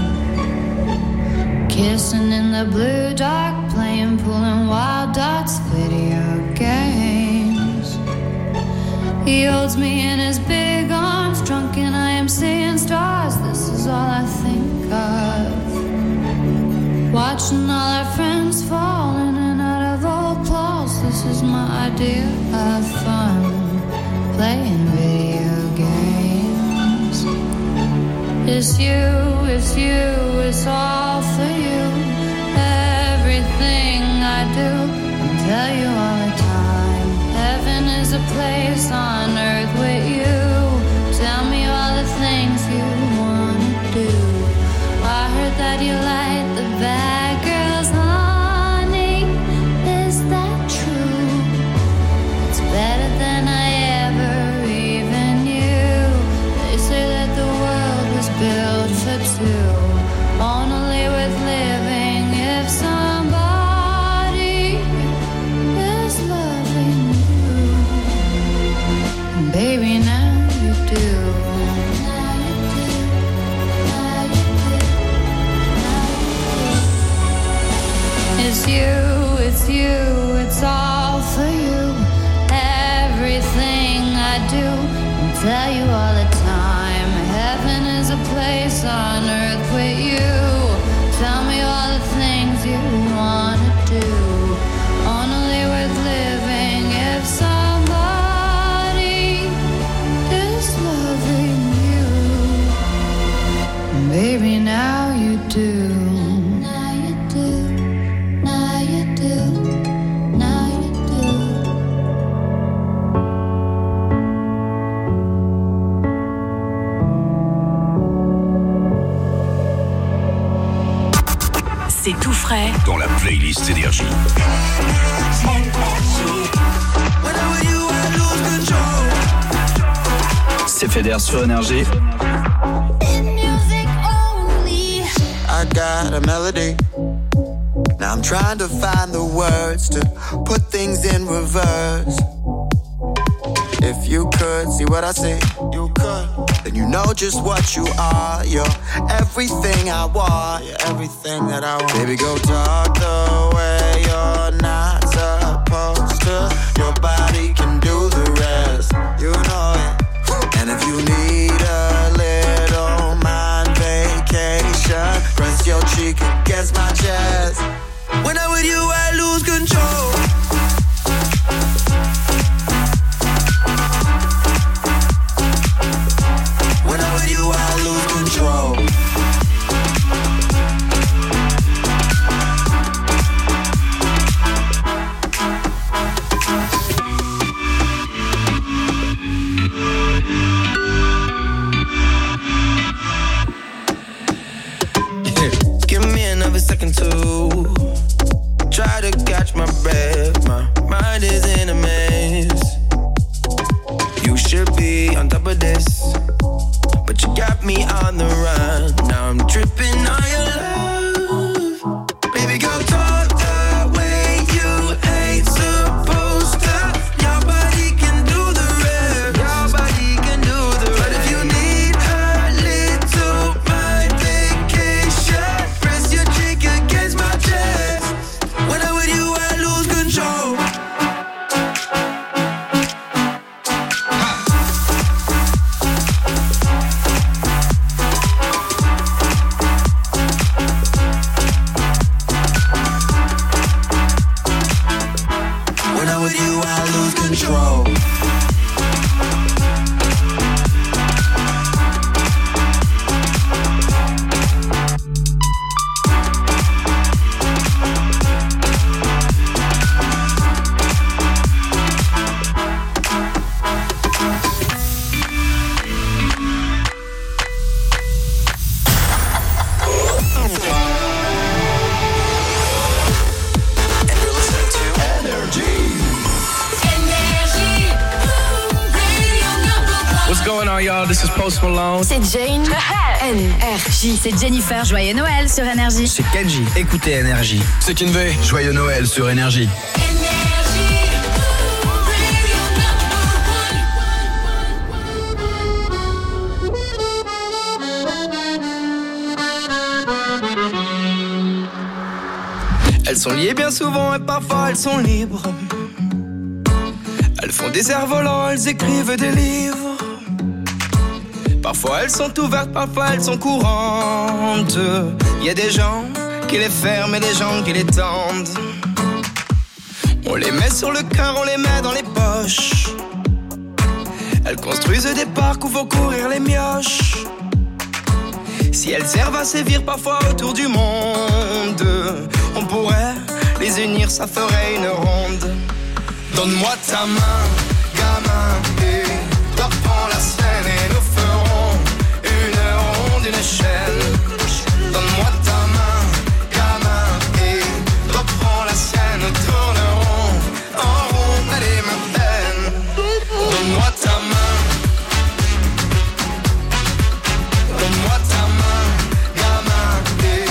Kissing in the blue dark, playing, pulling wild dots, video games. He holds me in his big arms, drunk and I am seeing stars. This is all I think of. Watching all our friends fall in and out of old clothes. This is my idea of fun. Playing video games. It's you, it's you, it's all for you. Everything I do, I tell you all the time. Heaven is a place on earth with you. Tell me all the things you wanna do. I heard that you like the bad girls, honey. Is that true? It's better than I built for two, only worth living if somebody is loving you. And baby, now you do. Now you do. Now you do. Now you do. It's you, it's you, it's all for you. Everything I do, I tell you all the time. Heaven is a place on earth with you. Tell me all the things you wanna do. Only worth living if somebody is loving you. And baby, now you do. Now you do. Now you do. Now you do. C'est tout frais dans la playlist Énergie. C'est Feder sur Énergie. I got a melody. Now I'm trying to find the words to put things in reverse. If you could see what I see, you could. Then you know just what you are. You're everything I want. You're everything that I want. Baby, go talk the way you're not supposed to. Your body can do the rest. You know it. And if you need a little mind vacation, press your cheek against my chest. When I'm with you, I lose control. When I'm with you, I lose control. Give me another second to try to catch my breath. My mind is in a maze. You should be on top of this, but you got me on the run. Now I'm tripping on your love. Baby, go talk the way you ain't supposed to. Your body can do the rest. Your body can do the rest. But if you need a little mind vacation, press your cheek against my chest. When I'm with you, I lose control. When I'm with you, I lose control. What's going on, y'all? This is Post Malone. C'est Jane. N R J. C'est Jennifer. Joyeux Noël sur Énergie. C'est Kenji. Écoutez Énergie. C'est Kinvey. Joyeux Noël sur Énergie. Elles sont liées bien souvent et parfois elles sont libres. Elles font des airs volants, elles écrivent des livres. Parfois elles sont ouvertes, parfois elles sont courantes. Il y a des gens qui les ferment et des gens qui les tendent. On les met sur le cœur, on les met dans les poches. Elles construisent des parcs où vont courir les mioches. Si elles servent à sévir parfois autour du monde, on pourrait les unir, ça ferait une ronde. Donne-moi ta main, gamin, et toi prends la scène et nous ferons une ronde, une chaîne. Donne-moi ta main, gamin, et toi prends la scène, nous tournerons en rond, allez ma peine. Donne-moi ta main, donne-moi ta main, gamin, et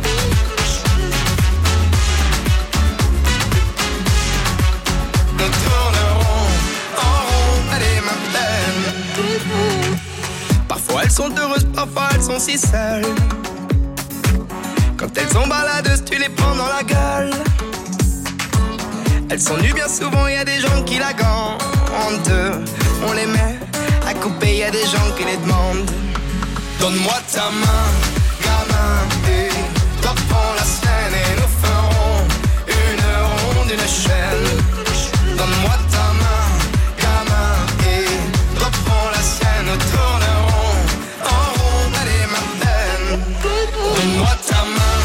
nous tournerons en rond, allez ma peine. Parfois elles sont heureuses, parfois elles sont si seules. Quand elles sont baladeuses, tu les prends dans la gueule. Elles sont nues bien souvent, y a des gens qui la gandent. On les met à couper, y a des gens qui les demandent. Donne-moi ta main, gamin, et toi prends la scène et nous ferons une ronde, une chaîne. Donne-moi ta main, gamin, et toi prends la scène, nous tournerons en rond, allez ma peine. Donne-moi ta main,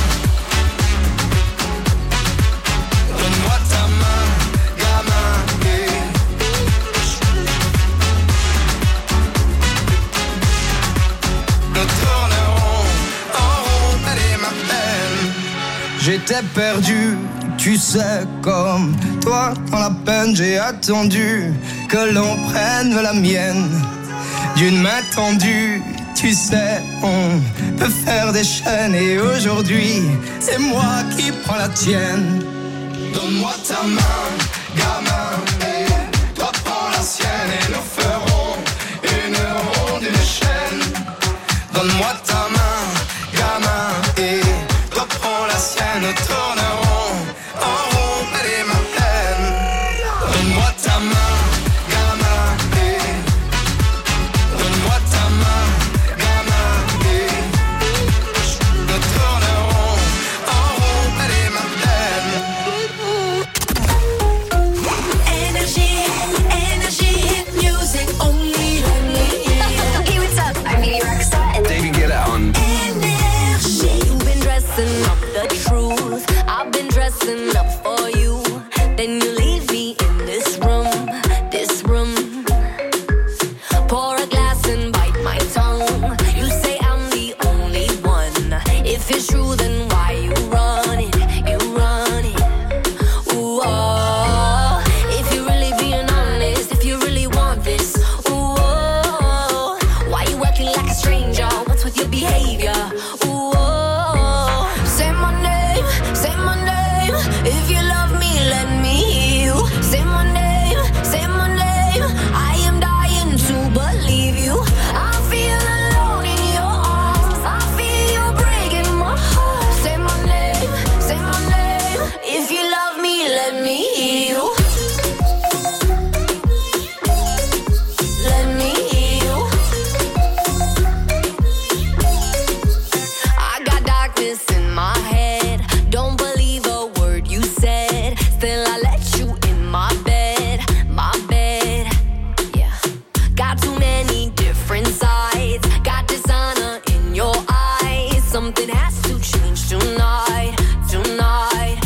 donne-moi ta main, gamin, et nous tournerons en rond, allez ma peine. J'étais perdu, tu sais, comme toi, dans la peine, j'ai attendu que l'on prenne la mienne d'une main tendue. Tu sais, on peut faire des chaînes et aujourd'hui, c'est moi qui prends la tienne. Donne-moi ta main, gamin, et toi prends la sienne et Donne-moi ta main, gamin, et toi prends la sienne, tourneront en rond, elle est ma peine. Donne-moi ta main, gamin, et donne-moi ta main, gamin, et nous tournerons en rond, elle est ma peine. Energy, energy, hit music only, only. Hey, what's up? I'm Mimi Rockstar and David Guetta on Energy. You've been dressing up the truth. I've been dressing up for you. Then you leave me in this room, this room. Pour a glass and bite my tongue. You say I'm the only one. If it's true, then why you run it? You run it. Ooh, oh. If you're really being honest, if you really want this, ooh, oh. Why you acting like a stranger? What's with your behavior? Ooh, oh. Say my name, say my name. If you love me, let me hear you. Say my name, say my name. I am dying to believe you. I feel alone in your arms. I feel you breaking my heart. Say my name, say my name. If you love me, let me hear you. Let me hear you. I got darkness in my head. Don't believe a word you said. Still I let you in my bed, my bed. Yeah. Got too many different sides. Got dishonor in your eyes. Something has to change tonight, tonight,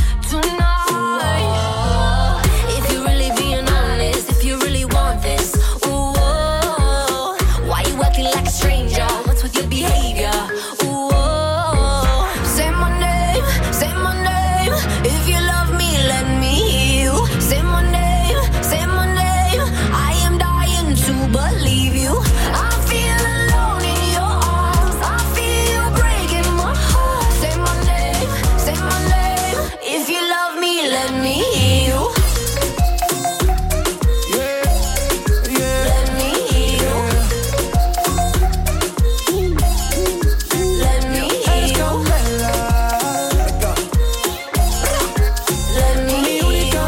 tonight. If you're really being honest, if you really want this, ooh, oh. Why you acting like a stranger? What's with your behavior? Ooh, oh. Say my name, say my name. If you love me, let me hear you. Say my name, say my name. I am dying to believe you. I feel alone in your arms. I feel you breaking my heart. Say my name, say my name. If you love me, let me hear you. Let me hear you. Let me hear you. Let me hear you.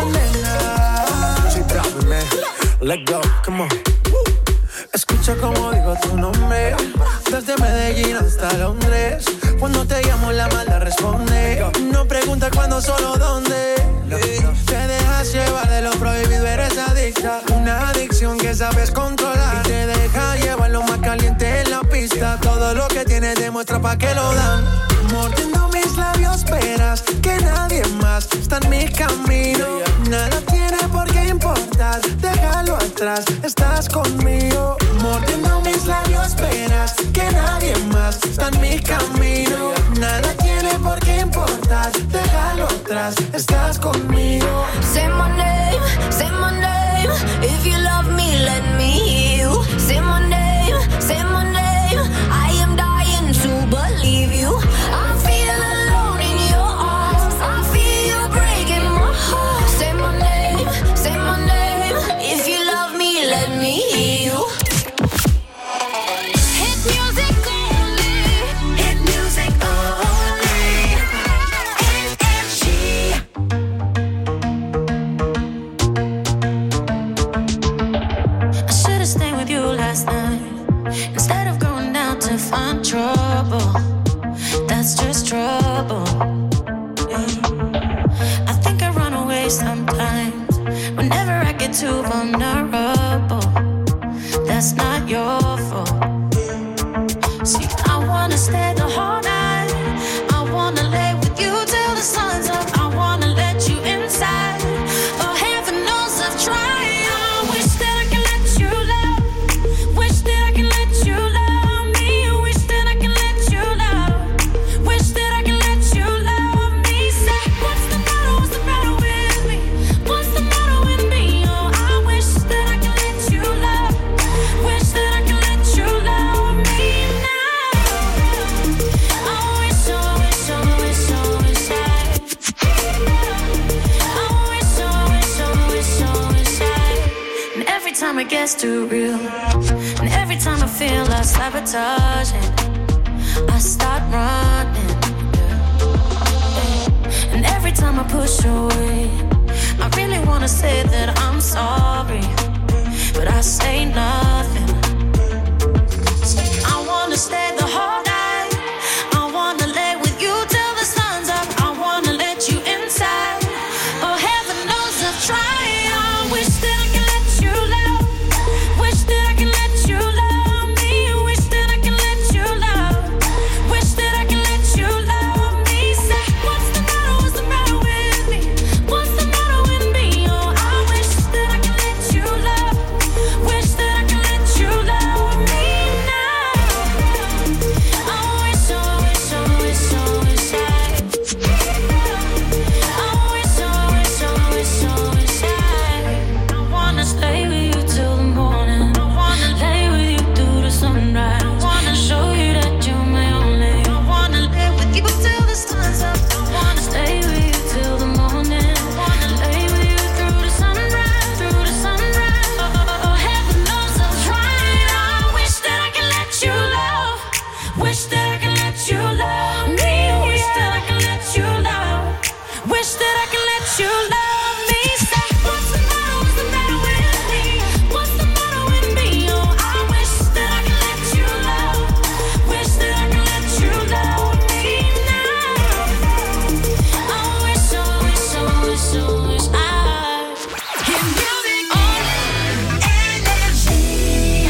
Let go, come on. Escucha como digo tu nombre. Desde Medellín hasta Londres. Cuando te llamo la mala responde. No pregunta cuándo, solo dónde. Te dejas llevar de lo prohibido, eres adicta. Una adicción que sabes controlar. Y te deja llevar lo más caliente en la pista. Todo lo que tienes demuestra pa' que lo dan. Mordiendo mis labios verás que nadie más está en mi camino. Nada tiene por qué importar, déjalo atrás, estás conmigo. Mordiendo mis labios verás que nadie más está en mi camino. Nada tiene por qué importar, déjalo atrás, estás conmigo. Say my name, say my name. If you love me, let me hear you. Say my name, say my name. I am dying to believe you. I feel alone in your arms. I feel you breaking my heart. Say my name, say my name. If you love me, let me hear you. Hit music only. Hit music only. Energy. I should've stayed with you last night instead of going down to find trouble. That's just trouble. Yeah. I think I run away sometimes whenever I get too vulnerable. That's not your fault. See, I wanna stay the whole night. I wanna lay with you till the sun's up. I wanna let you inside. Oh, heaven knows I've tried. I wish that I could let you love. Wish that I could let you love me. Wish that I could let you love. Wish that I could let you love me. Say, what's the matter? What's the matter with me? What's the matter with me? Oh, I wish that I could let you love. Wish that I could let you love me now. I wish, I wish, I wish, I wish I. I wish, I wish, I wish, I wish I. And every time it gets too real, and every time I feel like sabotaging, I start running. And every time I push away, I really wanna say that I'm sorry, but I say nothing. I wanna stay the whole night. I wanna lay with you till the sun's up. I wanna let you inside. Oh, heaven knows I've tried. I wish that I could let you love. Wish that I could let you love me. Wish that I could let you love. Wish that I could let you love me. Say, what's the matter? What's the matter with me? What's the matter with me? Oh, I wish that I could let you love. Wish that I could let you love me now. I wish, I wish, I wish, I wish I. I wish, I wish, I wish, I wish I. I wanna stay with you till the morning. I wanna lay with you through the sunrise. I wanna show you that you're my only. I wanna lay with you till the sun's up. I wanna stay with you till the morning. I wanna lay with you through the sunrise, through the sunrise. Oh, oh, heaven knows I'm trying. I wish that I could let you love. Wish that I could let you love me. Wish that I could let you love. Wish that I could let you love me. Say, what's the matter? What's the matter with me? What's the matter with me? Oh, I wish that I could let you love. Wish that I could let you love me now. I wish, I wish, I wish, I wish I. Hit music on Énergie.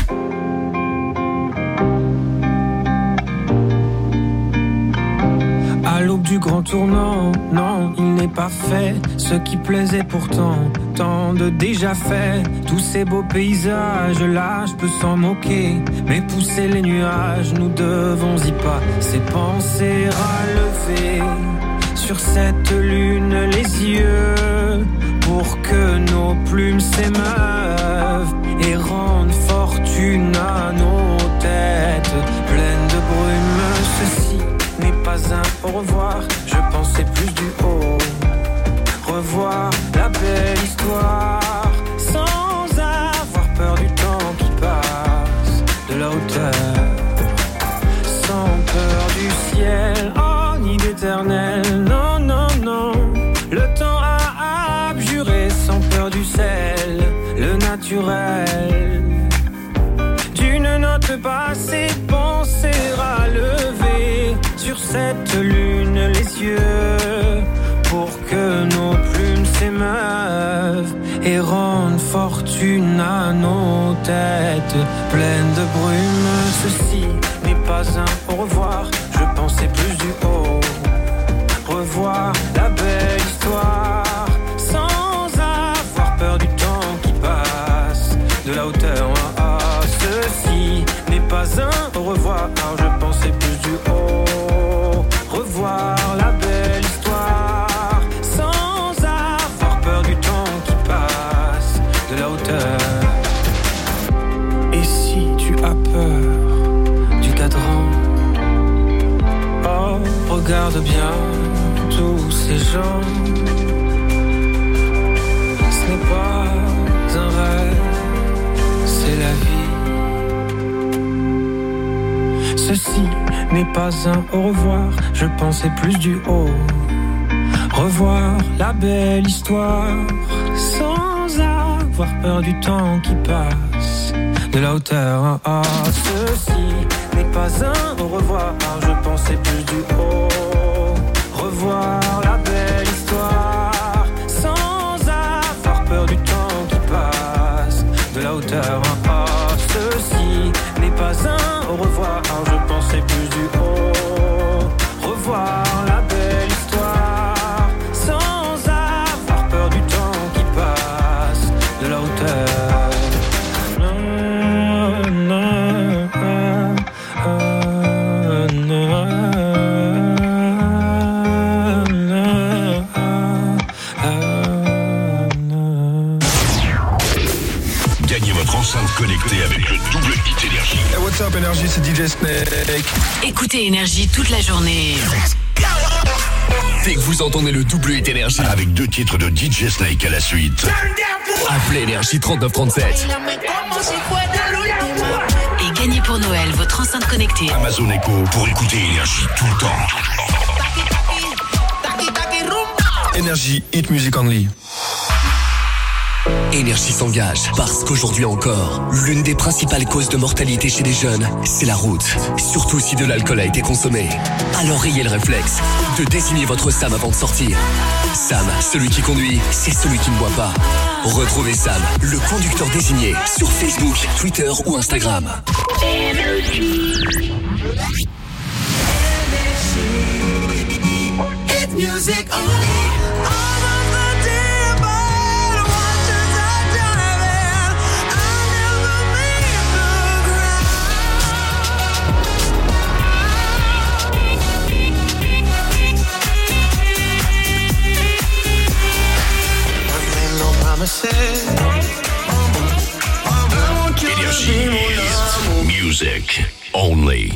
À l'aube du grand tournant, non, il n'est pas fait ce qui plaisait pourtant, tant de déjà fait. Tous ces beaux paysages là, je peux s'en moquer, mais pousser les nuages, nous devons y pas. C'est penser à lever sur cette lune les yeux pour que nos plumes s'émeuvent et rendent fortune à nos têtes pleines de brume. Ceci n'est pas un au revoir, je pensais plus du haut. Revoir la belle histoire sans avoir peur du temps qui passe, de la hauteur, sans peur du ciel, oh ni d'éternel, non, non, non. Le temps a abjuré sans peur du sel, le naturel. D'une note passée, penser à lever sur cette lune les yeux pour que nos plumes s'émeuvent et rendent fortune à nos têtes pleines de brume. Ceci n'est pas un au revoir, je pensais plus du haut. Revoir la belle histoire sans avoir peur du temps qui passe, de la hauteur. Ah, ah. Ceci n'est pas un au revoir, car je pensais plus du haut. Revoir la belle histoire sans avoir peur du temps qui passe, de la hauteur. Et si tu as peur du cadran, oh, regarde bien tous ces gens. Ce n'est pas un rêve, c'est la vie. Ceci n'est pas un au revoir, je pensais plus du haut. Revoir la belle histoire sans avoir peur du temps qui passe, de la hauteur. Ah, ceci n'est pas un au revoir, je pensais plus du haut. Revoir la belle histoire sans avoir peur du temps qui passe, de la hauteur. Ah, ceci n'est pas un au revoir, je pensais plus du haut. Revoir la belle histoire sans avoir peur du temps qui passe, de la hauteur. Non, non, ah, ah, non, non, ah, ah, non. Gagnez votre enceinte connectée avec le double hit Énergie. Hey, what's up, Énergie, c'est D J Snake. Écoutez Énergie toute la journée. Dès que vous entendez le double hit Énergie avec deux titres de D J Snake à la suite, appelez Énergie trente-neuf trente-sept. Et gagnez pour Noël votre enceinte connectée. Amazon Echo pour écouter Énergie tout le temps. Énergie, hit music only. Énergie s'engage parce qu'aujourd'hui encore, l'une des principales causes de mortalité chez les jeunes, c'est la route. Surtout si de l'alcool a été consommé. Alors ayez le réflexe de désigner votre Sam avant de sortir. Sam, celui qui conduit, c'est celui qui ne boit pas. Retrouvez Sam, le conducteur désigné, sur Facebook, Twitter ou Instagram. It's music only. Énergie is music only.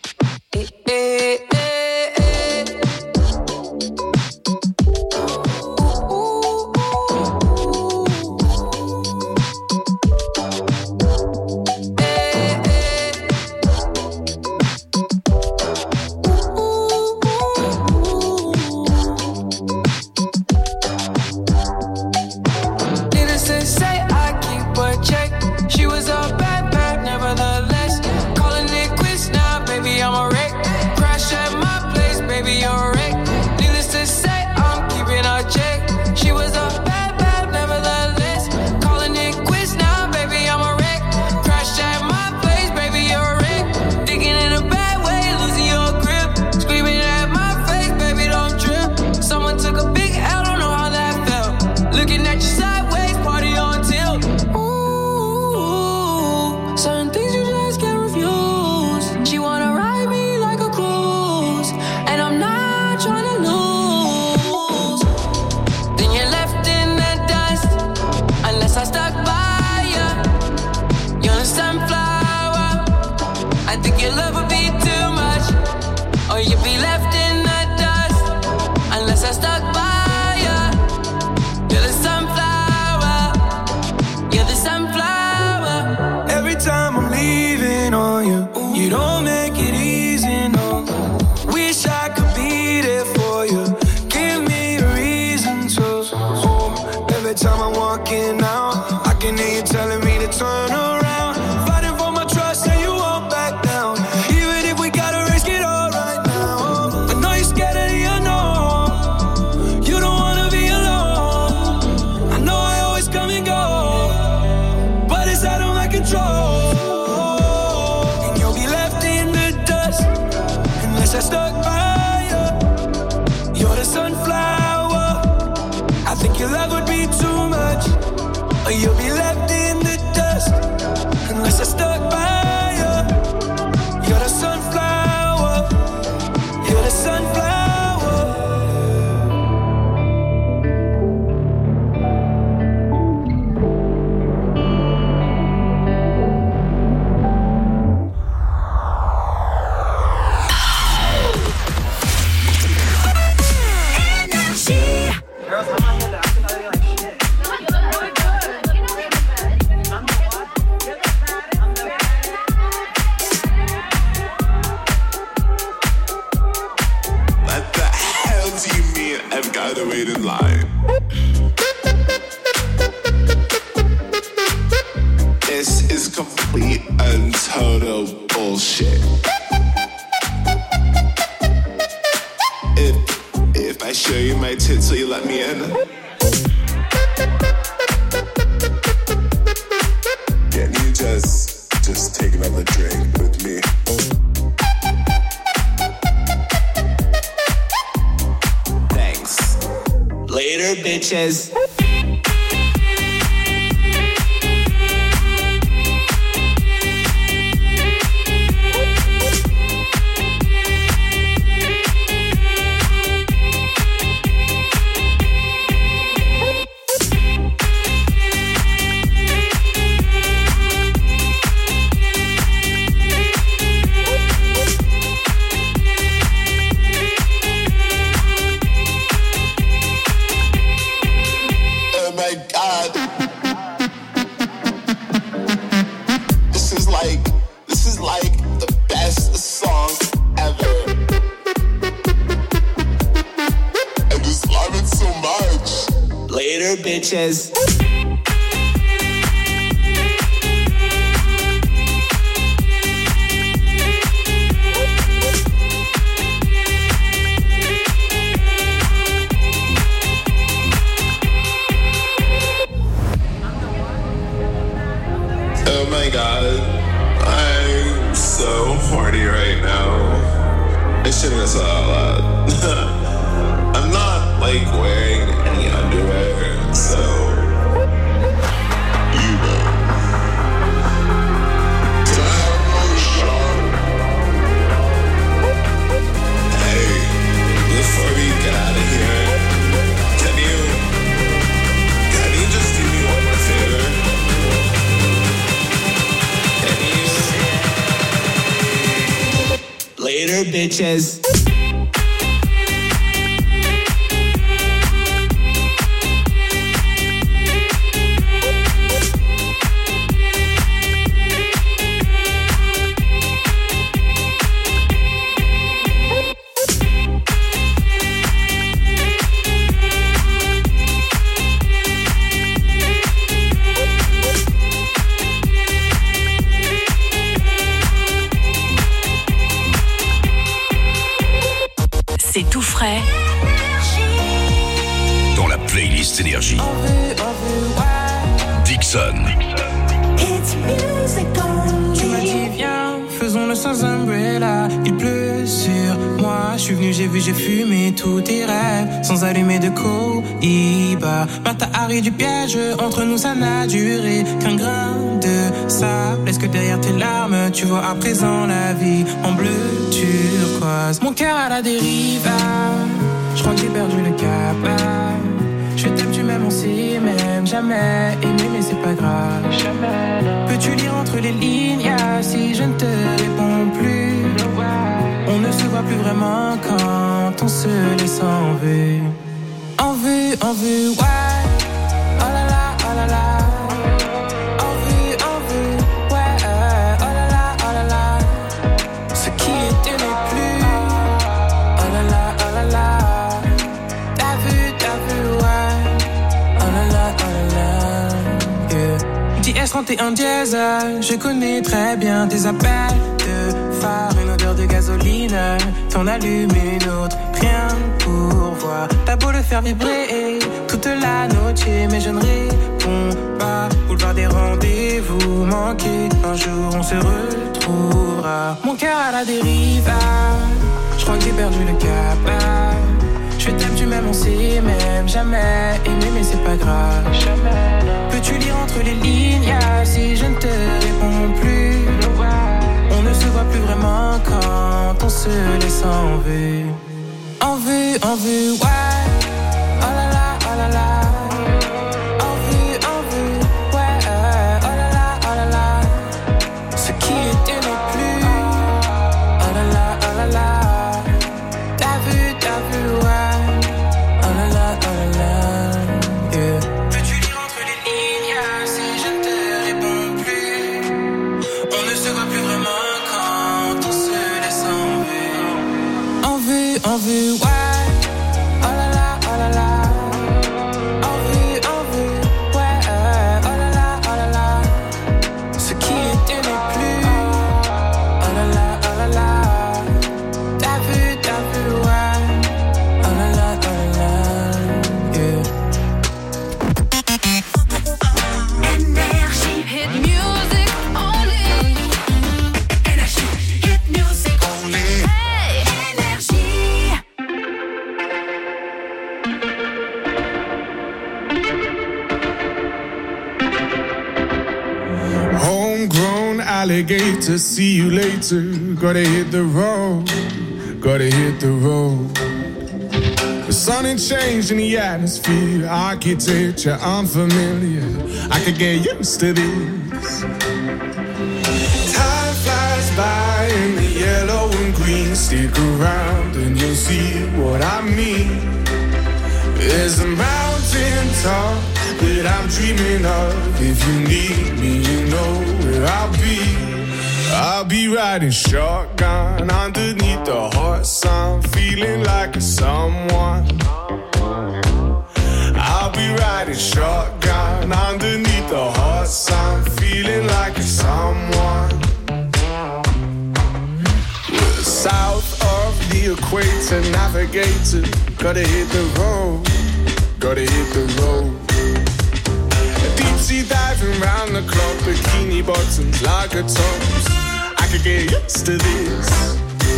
Bitches. bitches. Oh my god, I'm so horny right now. I shouldn't have said that out loud. I'm not like wearing any underwear, so you know. Can I have another shot? Hey, before we get out of here, can you, can you just do me one more favor? Later, bitches. C'est tout frais. Dans la playlist Énergie. Dixon. Tu m'as dit viens, faisons-le sans umbrella. Il pleut sur moi, je suis venu, j'ai vu, j'ai fumé tous tes rêves sans allumer de Cohiba. Bah t'as arrêté du piège, entre nous ça n'a duré qu'un grain de sable. Est-ce que derrière tes larmes tu vois à présent la vie en bleu turquoise? Mon cœur à la dérive, ah, je crois que j'ai perdu le cap, ah. Je t'aime, tu m'aimes, on s'y même jamais aimé, mais c'est pas grave. Jamais. Peux-tu lire entre les lignes, yeah, si je ne te réponds plus? On ne se voit plus vraiment quand on se laisse en vue. En vue, en vue, ouais. Oh là là, oh là là. En vue, en vue, ouais. Oh là là, oh là là. Ce qui était n'est plus. Oh là là, oh là là. T'as vu, t'as vu, ouais. Oh là là, oh là là. Yeah. D S trente et un dièse, je connais très bien tes appels de phare, une odeur de gasoline. T'en allumes une autre, rien pour voir. T'as beau le faire vibrer toute la noche, mais je ne réponds pas. Boulevard des rendez-vous manqués, un jour on se retrouvera. Mon cœur à la dérive, ah, je crois que j'ai perdu le cap, ah. Je t'aime, tu m'aimes, on s'y même jamais aimé, mais c'est pas grave. Jamais. Peux-tu lire entre les lignes, yeah, si je ne te réponds plus? On ne se voit plus vraiment quand on se laisse en vue. En vue, en vue, ouais. Oh là là, oh là là. En vue, en vue, ouais. Oh là là, oh là là. Ce qui était n'est plus. Oh là là, oh là là. T'as vu, t'as vu, ouais. Oh là là, oh là là. Yeah. Peux-tu lire entre les lignes, yeah, si je ne te réponds plus? On ne se voit plus vraiment quand on se laisse en vue. En vue, en vue, ouais. Oh là là, oh là là. En vue, en vue, ouais. Oh là là, oh là là. Ce qui était n'est plus. Oh là là, oh là là. T'as vu, t'as vu, ouais. Oh là là, oh là là. Yeah. Énergie, hit music only. Énergie, hit music only. Hey, énergie. Homegrown alligator, see you later. Gotta hit the road, gotta hit the road. The sun ain't changed in the atmosphere, architecture unfamiliar. I could get used to this. Time flies by in the yellow and green. Stick around and you'll see what I mean. There's a mountain top that I'm dreaming of. If you need me, you know where I'll be. I'll be riding shotgun underneath the hot sun, feeling like a someone. I'll be riding shotgun underneath the hot sun, feeling like you're someone. We're south of the equator, navigator. Gotta hit the road, gotta hit the road. Deep sea diving round the clock, bikini bottoms, lager tops. I could get used to this.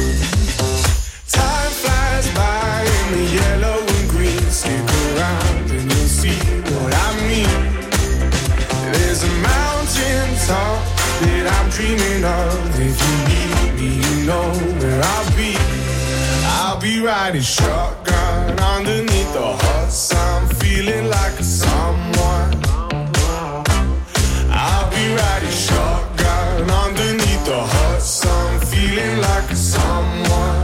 Time flies by in the yellow and green. Stick around and you'll see what I mean. There's a mountain top that I'm dreaming of. If you need me, you know where I'll be. I'll be riding shotgun underneath the hot sun, feeling like a someone. I'll be riding shotgun underneath the hot sun, feeling like a someone.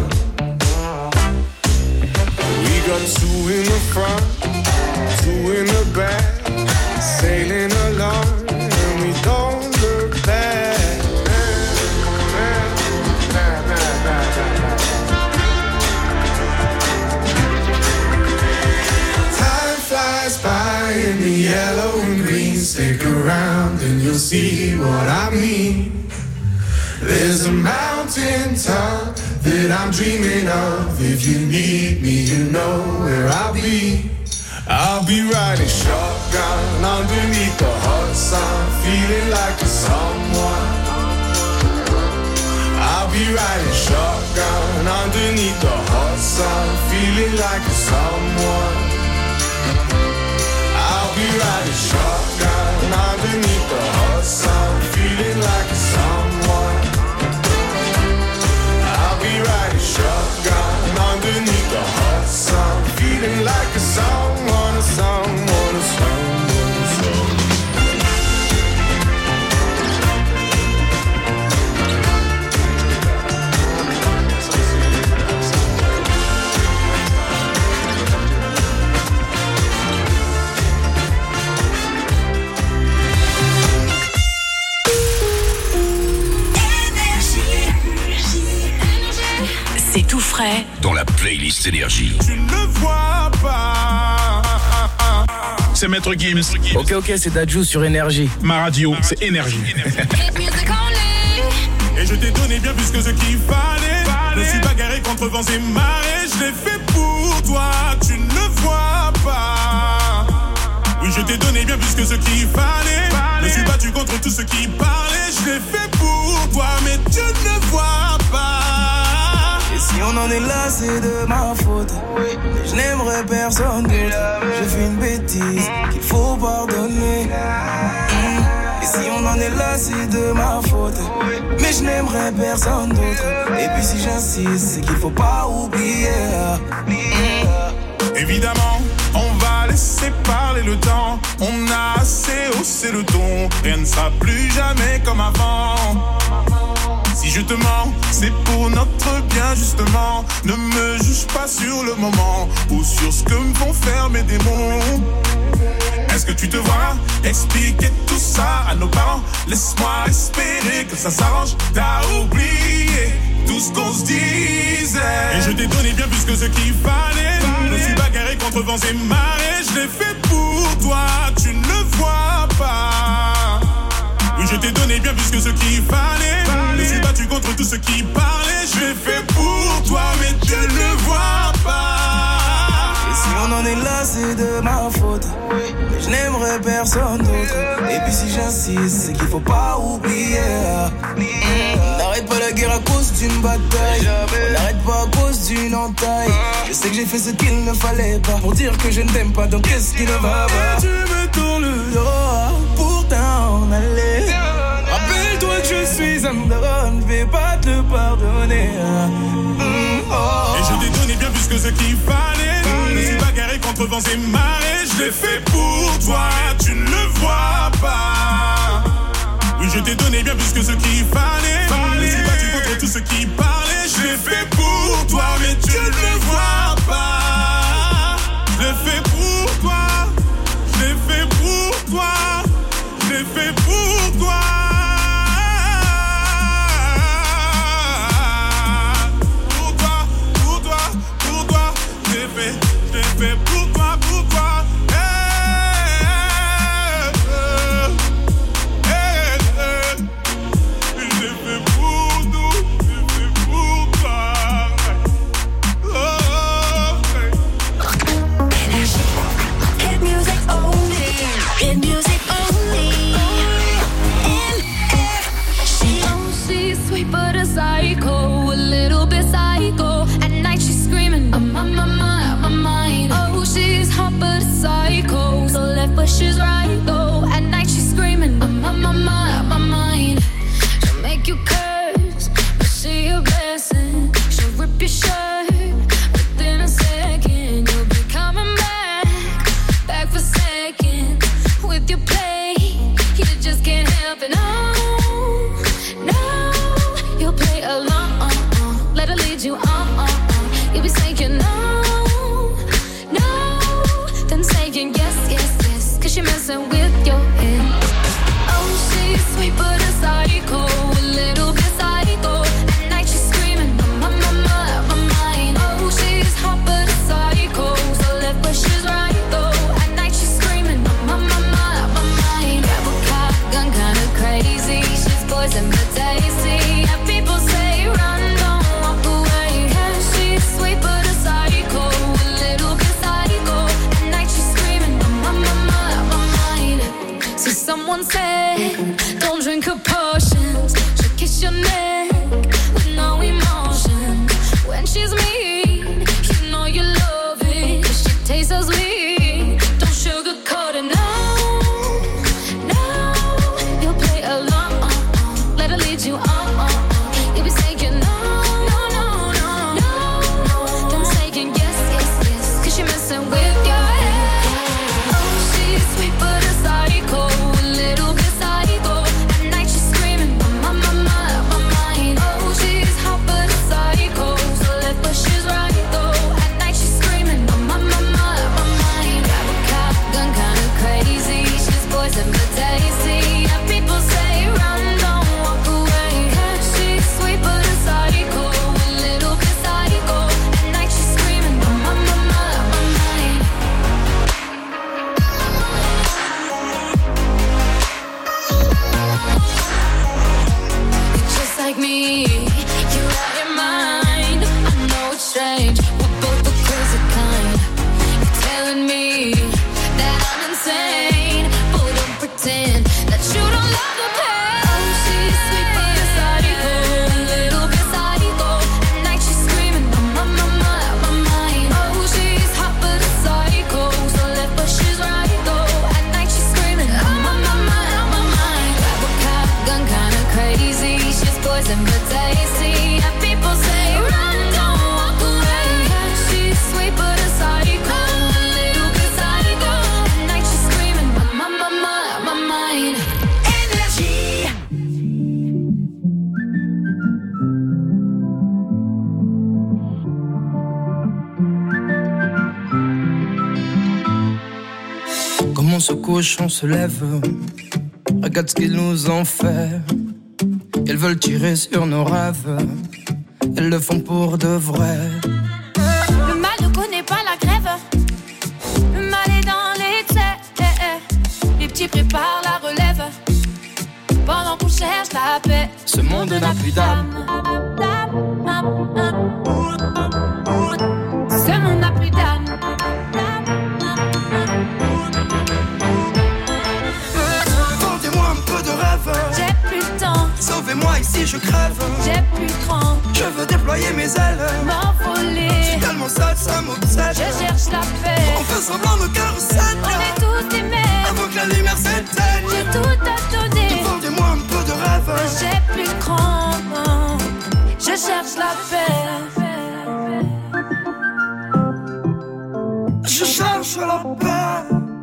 We got two in the front, two in the back, sailing along, and we don't look back. Time flies by in the yellow and green. Stick around and you'll see what I mean. There's a mountain top that I'm dreaming of. If you need me, you know where I'll be. I'll be riding shotgun underneath the hot sun, feeling like a someone. I'll be riding shotgun underneath the hot sun, feeling like a someone. I'll be riding shotgun underneath the hot sun, feeling like a someone. I'll be riding shotgun underneath the hot sun, feeling like a someone, a someone, a someone, a someone. C'est tout frais dans la playlist Énergie. Tu ne vois pas. C'est Maître Gims. Ok, ok, c'est Dadju sur Énergie. Ma radio, c'est Énergie. Et je t'ai donné bien plus que ce qu'il fallait. Je me suis bagarré contre vents et marées. Je l'ai fait pour toi, tu ne vois pas. Oui, je t'ai donné bien plus que ce qu'il fallait. Je me suis battu contre tout ce qui parlait. Je l'ai fait pour toi, mais tu ne vois pas. Et si on en est là, c'est de ma faute. Mais je n'aimerais personne d'autre. J'ai fait une bêtise qu'il faut pardonner. Et si on en est là, c'est de ma faute. Mais je n'aimerais personne d'autre. Et puis si j'insiste, c'est qu'il faut pas oublier. Évidemment, on va laisser parler le temps. On a assez haussé le ton. Rien ne sera plus jamais comme avant. Si je te mens, c'est pour notre bien justement. Ne me juge pas sur le moment ou sur ce que me font faire mes démons. Est-ce que tu te vois expliquer tout ça à nos parents? Laisse-moi espérer que ça s'arrange. T'as oublié tout ce qu'on se disait. Et je t'ai donné bien plus que ce qu'il fallait. Je me suis bagarré contre vents et marées. Je l'ai fait pour toi, tu ne vois pas. Oui, je t'ai donné bien plus que ce qu'il fallait. Je me suis battu contre tout ce qui parlait. Je l'ai fait pour toi, mais tu ne vois pas. Et si on en est là, c'est de ma faute. Mais je n'aimerais personne d'autre. Et puis si j'insiste, c'est qu'il faut pas oublier. On n'arrête pas la guerre à cause d'une bataille. On n'arrête pas à cause d'une entaille. Je sais que j'ai fait ce qu'il ne fallait pas pour dire que je ne t'aime pas, donc qu'est-ce qui ne va pas? Tu me tournes le dos pour t'en aller. Rappelle-toi que je suis un homme, je vais pas te pardonner. Mm, oh. Et je t'ai donné bien plus que ce qu'il fallait. Je me suis bagarré contre vents et marées. Je l'ai fait pour toi, tu ne le vois pas. Oui, je t'ai donné bien plus que ce qu'il fallait. Je me suis battu contre tout ce qui parlait. Je l'ai fait pour toi, mais tu ne le vois pas. Je l'ai fait pour toi. Je l'ai fait pour toi. Je l'ai fait pour toi. Pour toi, pour toi, pour toi. Je l'ai fait, je l'ai fait pour toi, pour toi. Hey. fait pour nous, c'est fait pour toi. Oh, hey. Hit music only. Hit music only. N F G. Oh, she's sweet but a psycho, a little bit psycho. At night she's screaming, I'm on my mind, my mind. Oh, she's hot but a psycho, so left but she's right though. At night she's screaming, I'm on my mind, my mind. She'll make you curse, but she a blessing. She'll rip your shirt within a second. You'll be coming back, back for second. With your play, you just can't help it. No, no, you'll play along. Let her lead you on. You'll be saying no, no, then saying yes, yes, yes. Cause you're messing with your head. Oh, she's sweet but a psycho, a little bit psycho. At night she's screaming, my, my, my, my mind. Oh, she's hot but a psycho, so left but she's right though. At night she's screaming, my, my, my, my mind. Grab a cop, gun kinda crazy. She's poison but tasty. Yeah, people say run, don't walk away. Yeah, she's sweet but a psycho, a little bit psycho. At night she's screaming, my, my, my, my mind. So someone said, don't drink her potions. She'll kiss your neck with no emotion. When she's mean, you know you love it. 'Cause she tastes so sweet. Don't sugarcoat it, no, no. You'll play along. Let her lead you on. You'll be saying no, no, no, no, no, no. Then saying yes, yes, yes. 'Cause you're messing with your head. Oh, she's sweet but a psycho, a little bit psycho. At night she's screaming, my, my, my, my mind. Oh, she's hot but a psycho, so left but she's right though. At night she's screaming, my, my, my, my mind. Grab a cop, gun kinda crazy. She's poison but tasty. Yeah, people say run, don't walk away. Yeah, she's sweet but a psycho, a little bit psycho. At night she's screaming, my, my, my, my, my mind. You're just like me, you're out your mind. I know it's strange, we're both the crazy kind. You're telling me that I'm insane, but don't pretend that you don't love the pain. Oh, she's sweet but a psycho, a little bit psycho. At night she's screaming, my, my, my, my, my mind. Oh, she's hot but a psycho, so left but she's right though. At night she's screaming, my, my, my, my, my mind. Grab a cop, gun kinda crazy. She's poison but tasty. Yeah, people say run, don't walk away. Yeah, she's sweet but a psycho, a little bit psycho. At night she's screaming, my, my, my, my, my mind. Energy. Comment ce cochon se lève, regarde ce qu'ils nous ont fait. Ils veulent tirer sur nos rêves, elles le font pour de vrai. Le mal ne connaît pas la grève. Le mal est dans l'excès. Les petits préparent la relève pendant qu'on cherche la paix. Ce monde n'a plus d'âme. Ce monde n'a plus d'âme. Vendez-moi un peu de rêve. J'ai plus de temps. Sauvez-moi ici, je crève. J'ai plus de cran. Je veux déployer mes ailes. M'envoler. Je suis tellement seul, ça m'obsède. Je cherche la paix. On fait semblant de carrousel. On est tous des mères. Avant que la lumière s'éteigne. J'ai tout à donner. Vendez-moi un peu de rêve. J'ai plus de cran. Je cherche la paix. Je cherche la paix.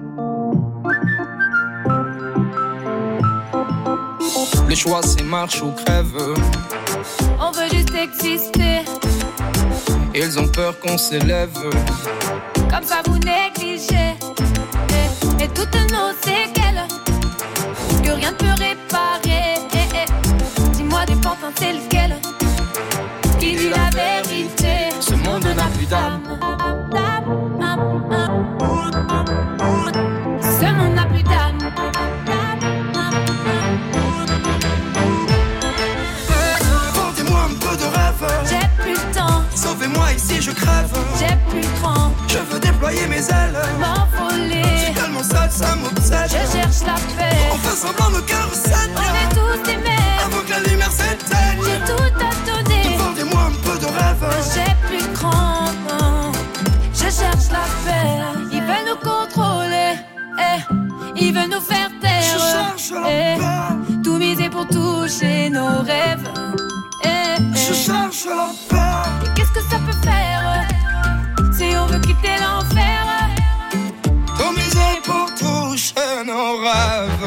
Le choix c'est marche ou crève. On veut juste exister. Ils ont peur qu'on s'élève. Comme ça vous négligez. Et, et toutes nos séquelles que rien ne peut réparer. Et, et, dis-moi des pantins c'est lequel qui dit la vérité. Ce monde n'a plus d'âme. Ce monde n'a plus d'âme. ici je crève. J'ai plus le cran, je veux déployer mes ailes, m'envoler. Je suis tellement seul, ça m'obsède. Je cherche la paix, on fait semblant nos cœurs saignent. On est tous des mères, avant que la lumière s'éteigne. J'ai tout à donner, vendez-moi un peu de rêve. J'ai plus le cran, non. Je cherche la paix. Ils veulent nous contrôler, eh. Ils veulent nous faire taire. Je cherche la eh. paix. Tout miser pour toucher nos rêves, eh, eh. Je cherche la paix. Et qu'est-ce que ça peut faire si on veut quitter l'enfer? Tout miser pour toucher nos rêves.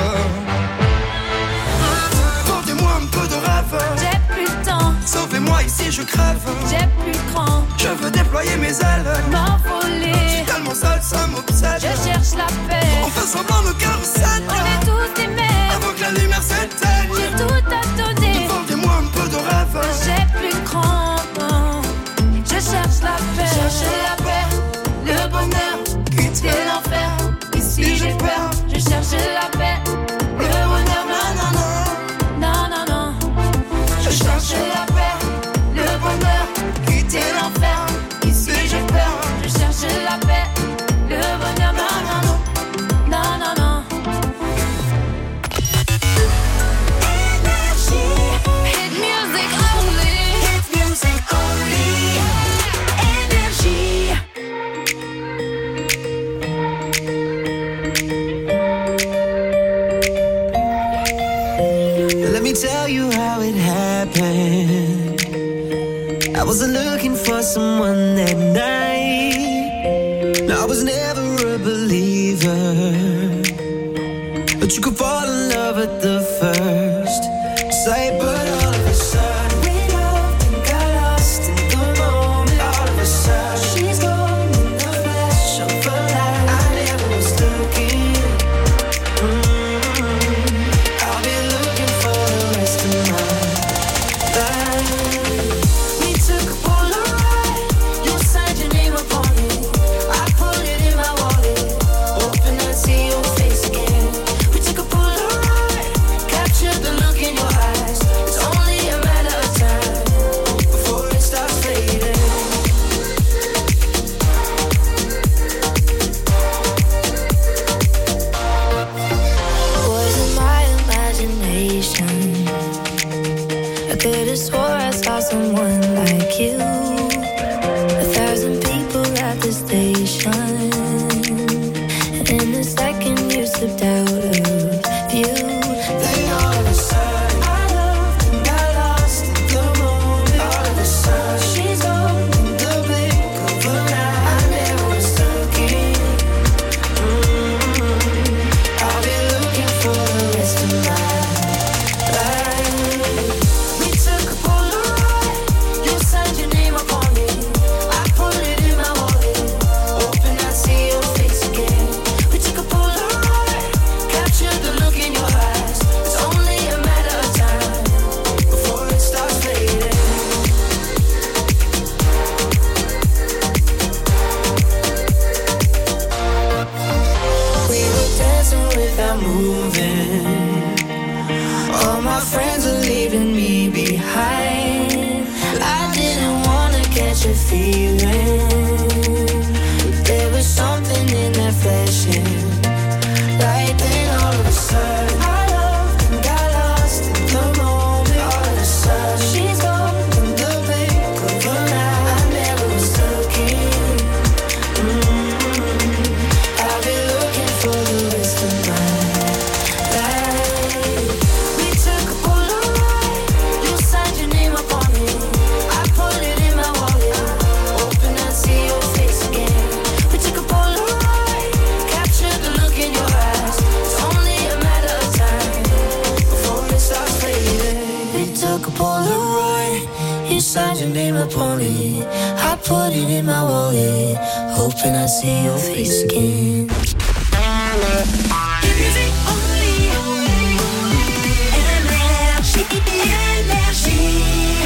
Vendez-moi un peu de rêve. J'ai plus le temps, sauvez-moi ici je crève. J'ai plus le cran, je veux déployer mes ailes, m'envoler. Je suis tellement seul, ça m'obsède. Je cherche la paix, on fait semblant nos cœurs saignent. On est tous des mères, avant que la lumière s'éteigne. J'ai tout à donner, vendez-moi un peu de rêve. J'ai plus le cran, je cherche la paix. Chercher la paix, le bonheur, quitter l'enfer. Ici j'ai peur, je cherche la paix, le bonheur, non, non, non, non, non, non. Je cherche la paix, le bonheur, quitter l'enfer. Ici j'ai peur, je cherche la paix, le bonheur, non, non, non, non, non, non. Hit music only, hit music only. Énergie. Let me tell you how it happened. I wasn't looking for someone that night. No, I was never a believer, but you could fall in love at the first sight. But all of a sudden we loved and got lost in the moment. All of a sudden she's gone in the flash of a light. I never was looking. Mm-hmm. I'll be looking for the rest of my life. We took a Polaroid, you signed your name upon it. I put it in my wallet, hoping I'd see your face again. We took a Polaroid, captured the look in your eyes. It's only a matter of time before it starts fading. Was it my imagination? I could have swore I saw someone like you. A thousand people at the station, and in a second you slipped out of view. Then all of a sudden I loved and got lost in the moment. All of a sudden she's gone in the blink of an eye. I never was looking. Mm-hmm. I'll be looking for the rest of my life. We took a Polaroid, you signed your name upon it. I put it in my wallet, hoping I'd see your face again. We took a Polaroid, captured the look in your eyes. It's only a matter of time before it starts fading. We were dancing without moving. All my friends are leaving me behind. I didn't wanna catch a feeling, but there was something in that flashing light. Then all of a sudden I loved and got lost in the moment. All of a sudden she's gone in the blink of an eye. I never was looking. Mm-hmm. I'll be looking for the rest of my life. We took a Polaroid, you signed your name upon it. I put it in my wallet, hoping I'd see your face again. We took a Polaroid, captured the look in your eyes. It's only a matter of time before it starts fading. We took a Polaroid, you signed your name upon it. I put it in my wallet, hoping I'd see your face again. Music only. Énergie, énergie.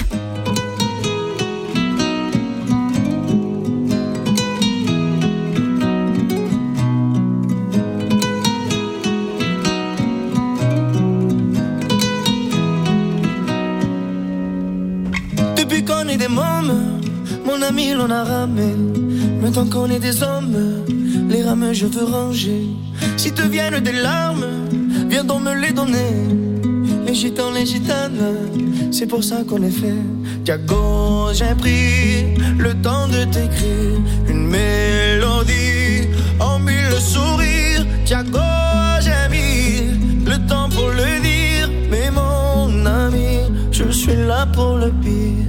Depuis qu'on est des mômes, Mon ami, l'on a ramé. Mais tant qu'on est des hommes, les rames je veux ranger. Si te viennent des larmes, viens donc me les donner. Les gitans, les gitanes, c'est pour ça qu'on est fait. Diago, j'ai pris le temps de t'écrire une mélodie en mille sourires. Diago, j'ai mis le temps pour le dire. Mais mon ami, je suis là pour le pire.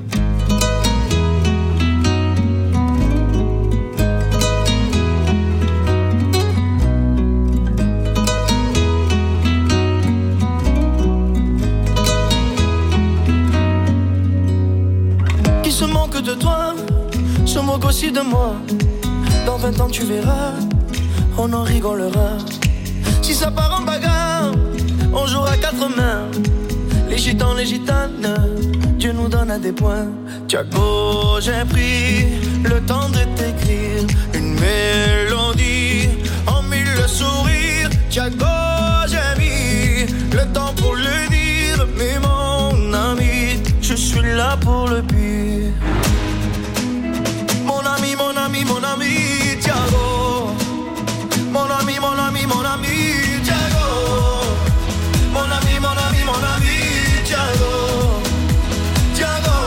Qui se moque de toi, se moque aussi de moi. Dans vingt ans tu verras, on en rigolera. Si ça part en bagarre, on jouera quatre mains. Les gitans, les gitanes, Dieu nous donne à des points. Diago, j'ai pris le temps de t'écrire une mélodie en mille sourires. Diago, j'ai mis le temps pour le dire. Mais mon ami, je suis là pour le pire. Mon ami, mon ami, mon ami, Diago. Mon ami, mon ami, mon ami, Diago. Mon ami, mon ami, mon ami, Diago. Diago.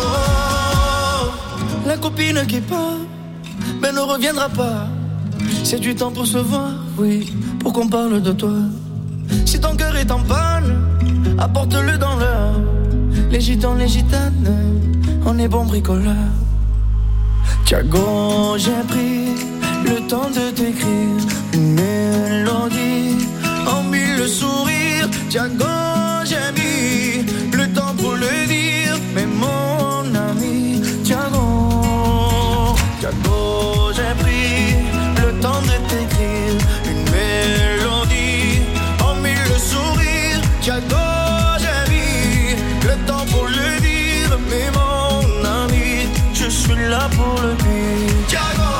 La copine qui part, mais ne reviendra pas. C'est du temps pour se voir, oui, pour qu'on parle de toi. Si ton cœur est en panne, apporte-le dans l'heure. Les gitans, les gitanes, on est bon bricoleur. Diago, j'ai pris le temps de t'écrire une mélodie en mille sourires. Diago, j'ai mis le temps pour le dire. Mais mon ami, Diago, Diago, j'ai pris le temps de t'écrire une mélodie en mille sourires. Diago, j'ai mis le temps pour le dire. Mais mon ami, je suis là pour le dire. Diago.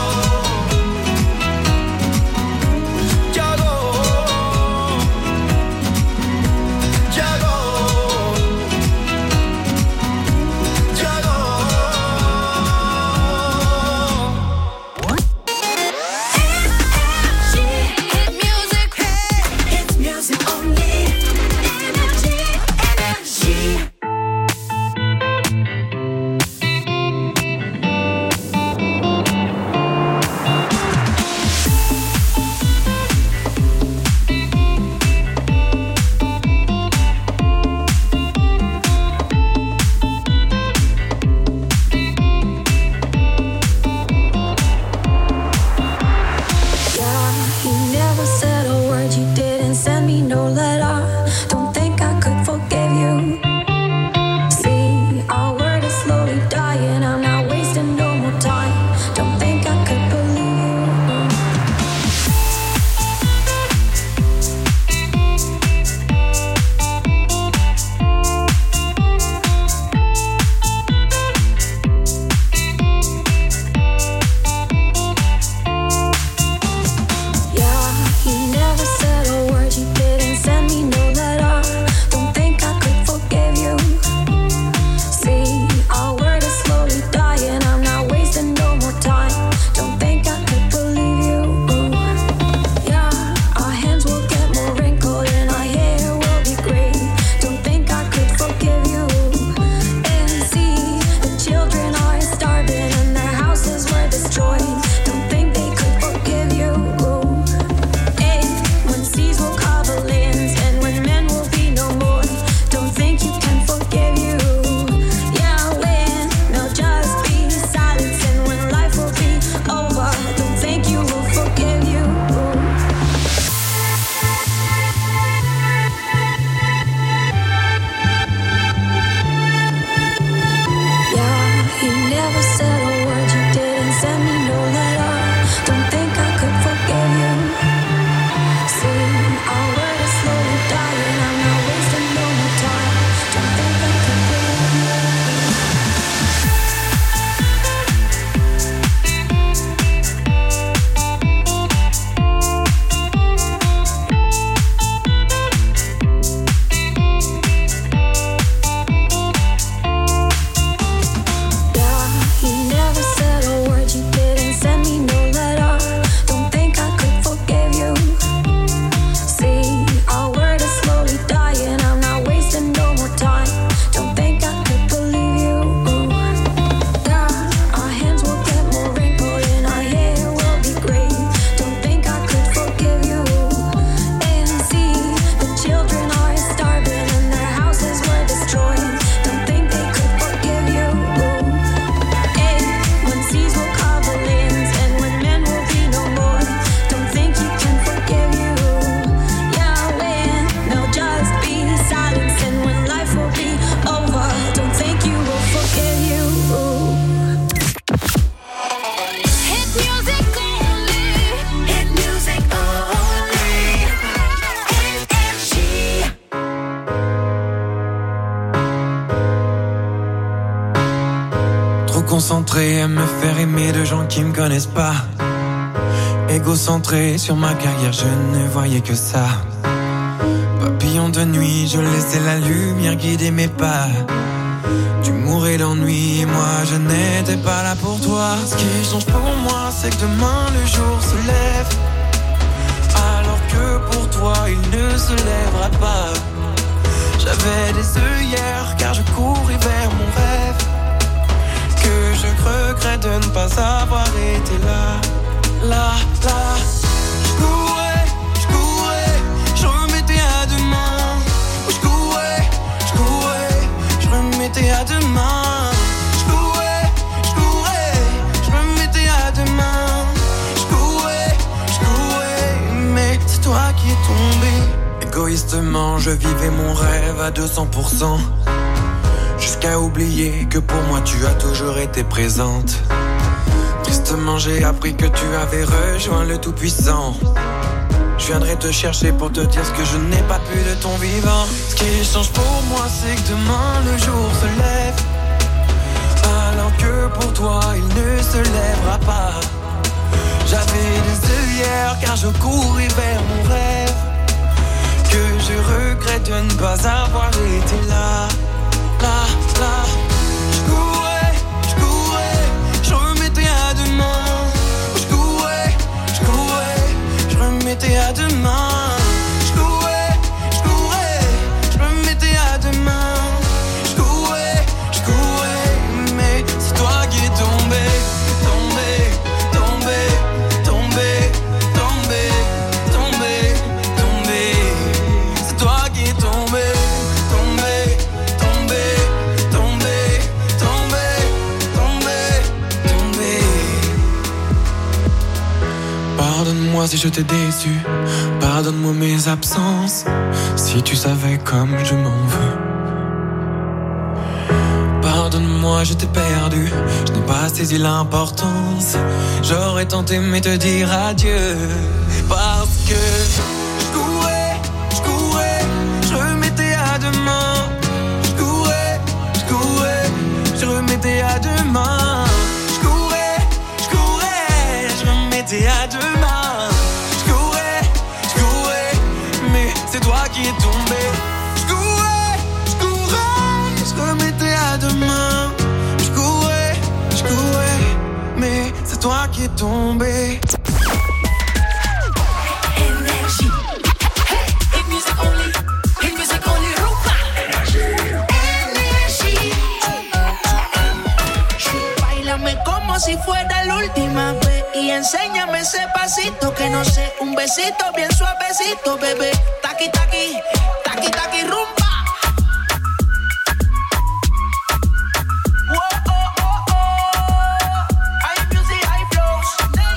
Trop concentré à me faire aimer de gens qui me connaissent pas. Égocentré sur ma carrière, je ne voyais que ça. Papillon de nuit, je laissais la lumière guider mes pas. Tu mourais d'ennui et moi je n'étais pas là pour toi. Ce qui change pour moi, c'est que demain le jour se lève, alors que pour toi il ne se lèvera pas. J'avais des œillères car je courais vers mon rêve, que je regrette de ne pas avoir été là. Là, là, je courais, je courais, je remettais à demain. Je courais, je courais, je remettais à demain. Je courais, je courais, je remettais à demain. Je courais, je courais, mais c'est toi qui es tombé. Égoïstement, je vivais mon rêve à deux cents pour cent, jusqu'à oublier que pour moi tu as toujours été présente. Tristement j'ai appris que tu avais rejoint le Tout-Puissant. Je viendrai te chercher pour te dire ce que je n'ai pas pu de ton vivant. Ce qui change pour moi, c'est que demain le jour se lève, alors que pour toi il ne se lèvera pas. J'avais des œillères car je courais vers mon rêve, que je regrette de ne pas avoir été là. Là, là, je courais, je courais, je remettais à demain. Je courais, je courais, je remettais à demain. Je courais, je courais, je remettais à demain. Je courais, je courais, mais c'est toi qui es tombé, tombé, tombé, tombé, tombé, tombé, tombé. C'est toi qui es tombé. Pardonne-moi si je t'ai déçu, pardonne-moi mes absences, si tu savais comme je m'en veux. Pardonne-moi, je t'ai perdu, je n'ai pas saisi l'importance. J'aurais tant aimé te dire adieu, parce que je courais, je courais, je remettais à demain. Je courais, je courais, je remettais à demain. Je courais, je courais, je remettais à demain. C'est toi qui es tombé. Je courais, je courais, je remettais à demain. Je courais, je courais, mais c'est toi qui es tombé. Énergie. Hey, hit music only, hit music only, rumba. Énergie. Báilame como si fuera la última vez y enséñame ese pasito que no sé, un besito bien suavecito, bebé. Taki taki, taki taki rumba. Whoa, oh, oh, oh. Hay music, hay flows.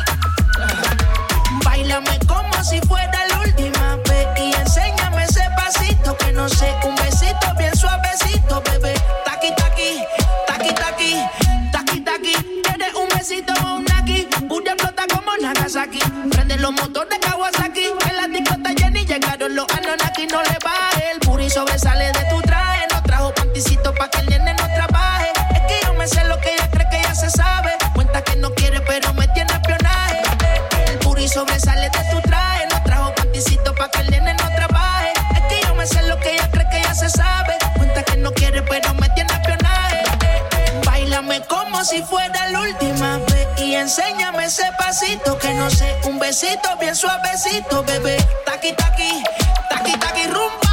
Báilame como si fuera la última vez y enséñame ese pasito que no sé, un besito bien suavecito, bebé. Taki taki, taki taki, taki taki. ¿Quieres un besito o un naki? Bulla explota como Nagasaki. Prende los motores de Kawasaki. En la discota Jenny llegaron los Anunnaki. No le baje, el puri sobresale de tu traje. No trajo panticito pa' que el nene no trabaje. Es que yo me sé lo que ella cree que ya se sabe. Cuenta que no quiere pero me tiene espionaje. El puri sobresale de tu traje. No trajo panticito pa' que el nene no trabaje. Es que yo me sé lo que ella cree que ya se sabe. Cuenta que no quiere pero me tiene espionaje. Báilame como si fuera la última vez y enséñame ese pasito que no sé, un besito bien suavecito, bebé. Taki taki, taki taki rumba.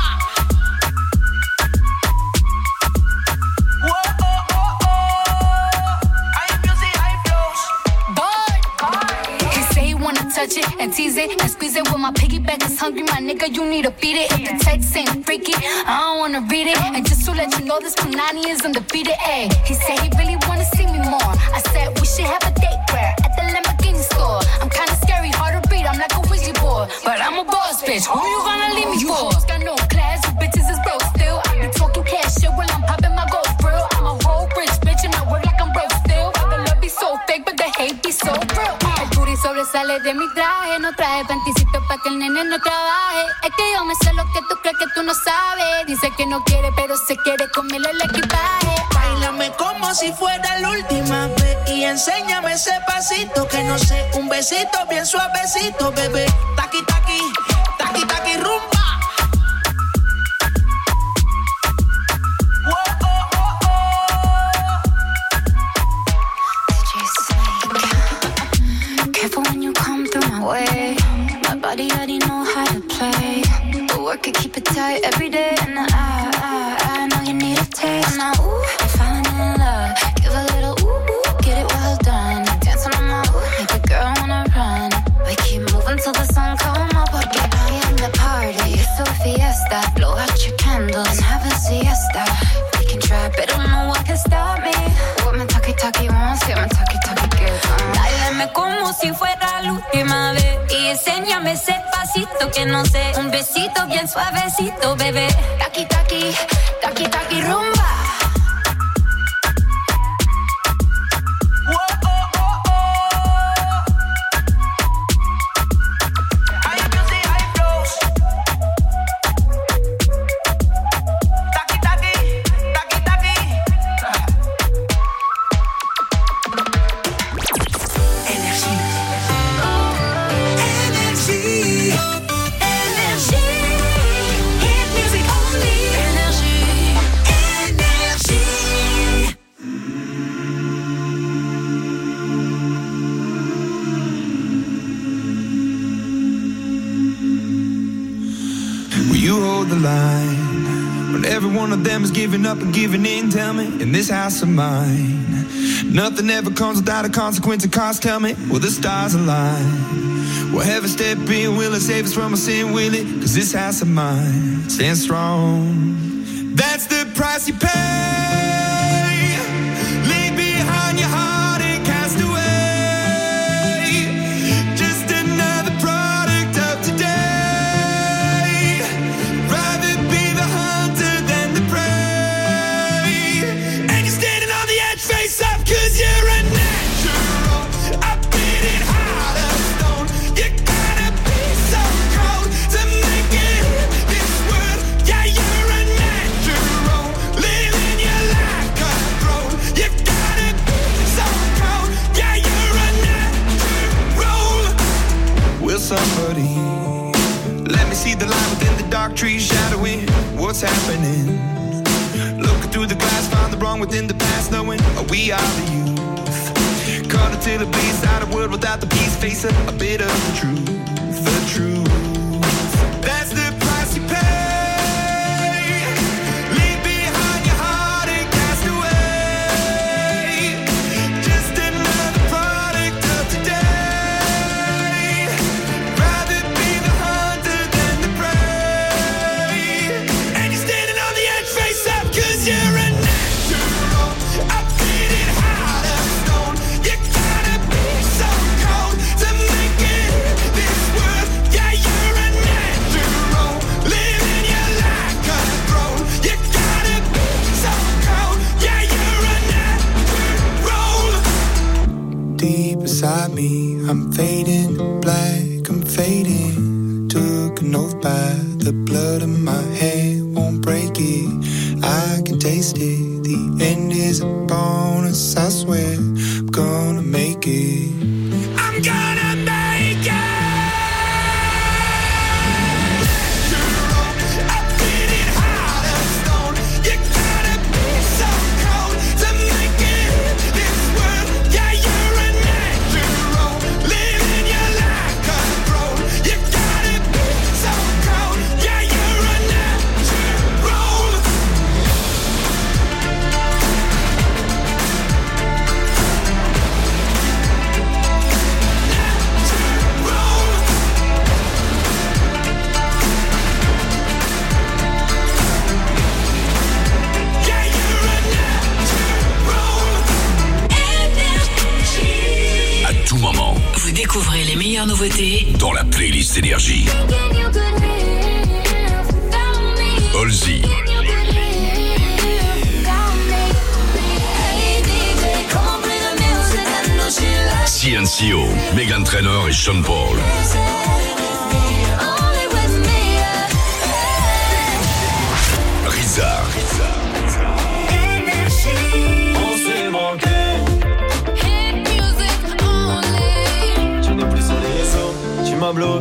Whoa, oh, oh, oh. Hay music, hay flows. Boy, he say he wanna touch it and tease it and squeeze it. When my piggyback is hungry, my nigga, you need to beat it. If the text ain't freaky, I don't wanna read it. And just to let you know, this Punani is undefeated. Ayy, he said he really wanna see me more. I said we should have a date where at the Lamborghini store. I'm kinda scary, hard to read, I'm like a Ouija board, but I'm a boss bitch. Who you gonna leave me You for? You got no class, you bitches is broke still. I be talking cash shit while I'm popping my gold grill. I'm a whole rich bitch and I work like I'm broke still. The love be so fake, but the hate be so real. El booty sobresale de mi traje, no traje panticito pa' que el nene no trabaje. Es que yo me sé lo que tú crees que tú no sabes. Dice que no quiere, pero se quiere comerle el equipaje. Báilame como como si fuera la última vez. Y enséñame ese pasito que no sé, un besito bien suavecito, bebé. Taqui, taqui, taqui, taqui, rumba. Way. My body already know how to play. But work it, keep it tight every day. And I, I, I know you need a taste. And I, ooh, I'm falling in love. Give a little ooh, ooh, get it well done. Dancing on my ooh, make a girl wanna run. We keep moving till the sun come up. Porque I am the party. It's a fiesta. Blow out your candles and have a siesta. We can try, but don't know what can stop me. What my talkie talkie wants, get my talkie talkie good. Báilame como si fuera la última vez y enséñame ese pasito que no sé, un besito bien suavecito, bebé. Taqui taqui, taqui taqui rumba. One of them is giving up and giving in, tell me, in this house of mine. Nothing ever comes without a consequence of cost, tell me, will the stars align? Will heaven step in, will it save us from our sin, will it? Cause this house of mine stands strong. That's the price you pay. Leave behind your heart and cast away. Just another product of today. Rather be the hunter than the prey. And you're standing on the edge, face up, cause you're a natural. I beat it hard as stone. You gotta be so cold to make it in this world. Yeah, you're a natural. Living your life cutthroat. You gotta be so cold. Yeah, you're a natural. Will somebody let me see the light within the dark trees shadowing what's happening? Looking through the glass, find the wrong within the past, knowing we are the youth. Caught until it bleeds out a world without the peace, facing a bit of the truth, the truth. That's the price you pay. Leave behind your heart and cast away. Just another product of today. Rather be the hunter than the prey. And you're standing on the edge, face up, cause you're a natural. I beat it hard as stone. You gotta be so cold to make it in this world. Yeah, you're a natural. Living your life cutthroat. You gotta be so cold. Yeah, you're a natural. Deep inside me, I'm fading black, I'm fading. Took an oath by the blood of my head, won't break it. I can taste it. The end is a bonus, I swear. I'm gonna make it. I'm gonna make it. I beat it hard as stone. You gotta be so cold to make it in this world. Yeah, you're a natural. Living your life cutthroat. You gotta be so cold. Yeah, you're a natural. Yeah, you're a natural. À tout moment, Vous découvrez les meilleures nouveautés dans la playlist Énergie. Halsey, C N C O, Meghan Trainor et Sean Paul. Risa,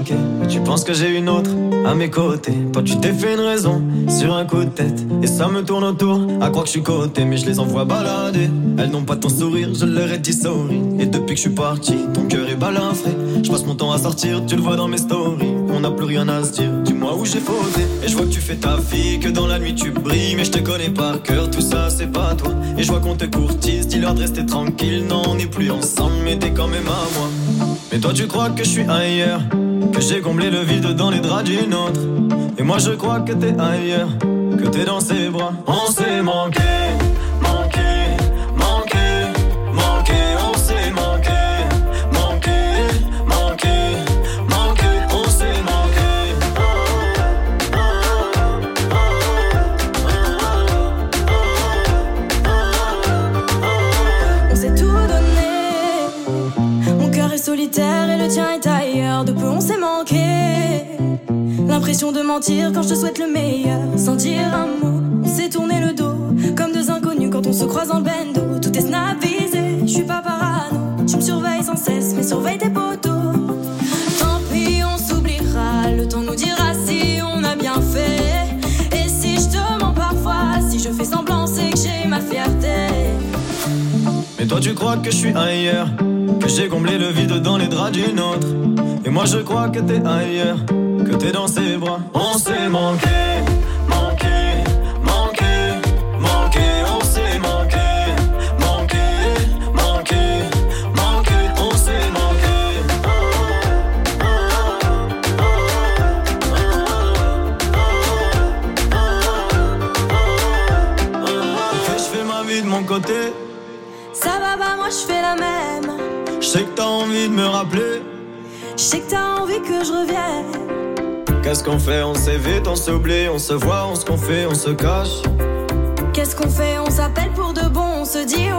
manqué. Et tu penses que j'ai une autre à mes côtés. Toi tu t'es fait une raison sur un coup de tête. Et ça me tourne autour à croire que je suis coté. Mais je les envoie balader. Elles n'ont pas ton sourire, je leur ai dit sorry. Et depuis que je suis parti, ton cœur est balafré. Je passe mon temps à sortir, tu le vois dans mes stories. On n'a plus rien à se dire, dis-moi où j'ai fauté. Et je vois que tu fais ta fille, que dans la nuit tu brilles. Mais je te connais par cœur, tout ça c'est pas toi. Et je vois qu'on te courtise, dis-leur de rester tranquille. Non on n'est plus ensemble mais t'es quand même à moi. Mais toi tu crois que je suis ailleurs, que j'ai comblé le vide dans les draps d'une autre. Et moi je crois que t'es ailleurs, que t'es dans ses bras. On s'est manqué, manqué, manqué, manqué. On s'est manqué, manqué, manqué, manqué. On s'est manqué. On s'est tout donné. Mon cœur est solitaire et le tien est ailleurs. De peu on s'est manqué. L'impression de mentir quand je te souhaite le meilleur. Sans dire un mot, on s'est tourné le dos. Comme deux inconnus quand on se croise dans le bendo. Tout est snap visé, je suis pas parano. Tu me surveilles sans cesse, mais surveille tes potos. Tant pis, on s'oubliera. Le temps nous dira si on a bien fait. Et si je te mens parfois, si je fais semblant, c'est que j'ai ma fierté. Mais toi tu crois que je suis ailleurs, que j'ai comblé le vide dans les draps d'une autre. Et moi je crois que t'es ailleurs, que t'es dans ses bras. On s'est manqué, manqué, manqué, manqué. On s'est manqué, manqué, manqué, manqué. On s'est manqué. Ok, je fais ma vie de mon côté. Ça va pas, moi je fais la même. Je sais que t'as envie de me rappeler. Je sais que t'as envie que je revienne. Qu'est-ce qu'on fait? On s'évite, on s'oublie, on se voit, on se confie, on se cache. Qu'est-ce qu'on fait? On s'appelle pour de bon, on se dit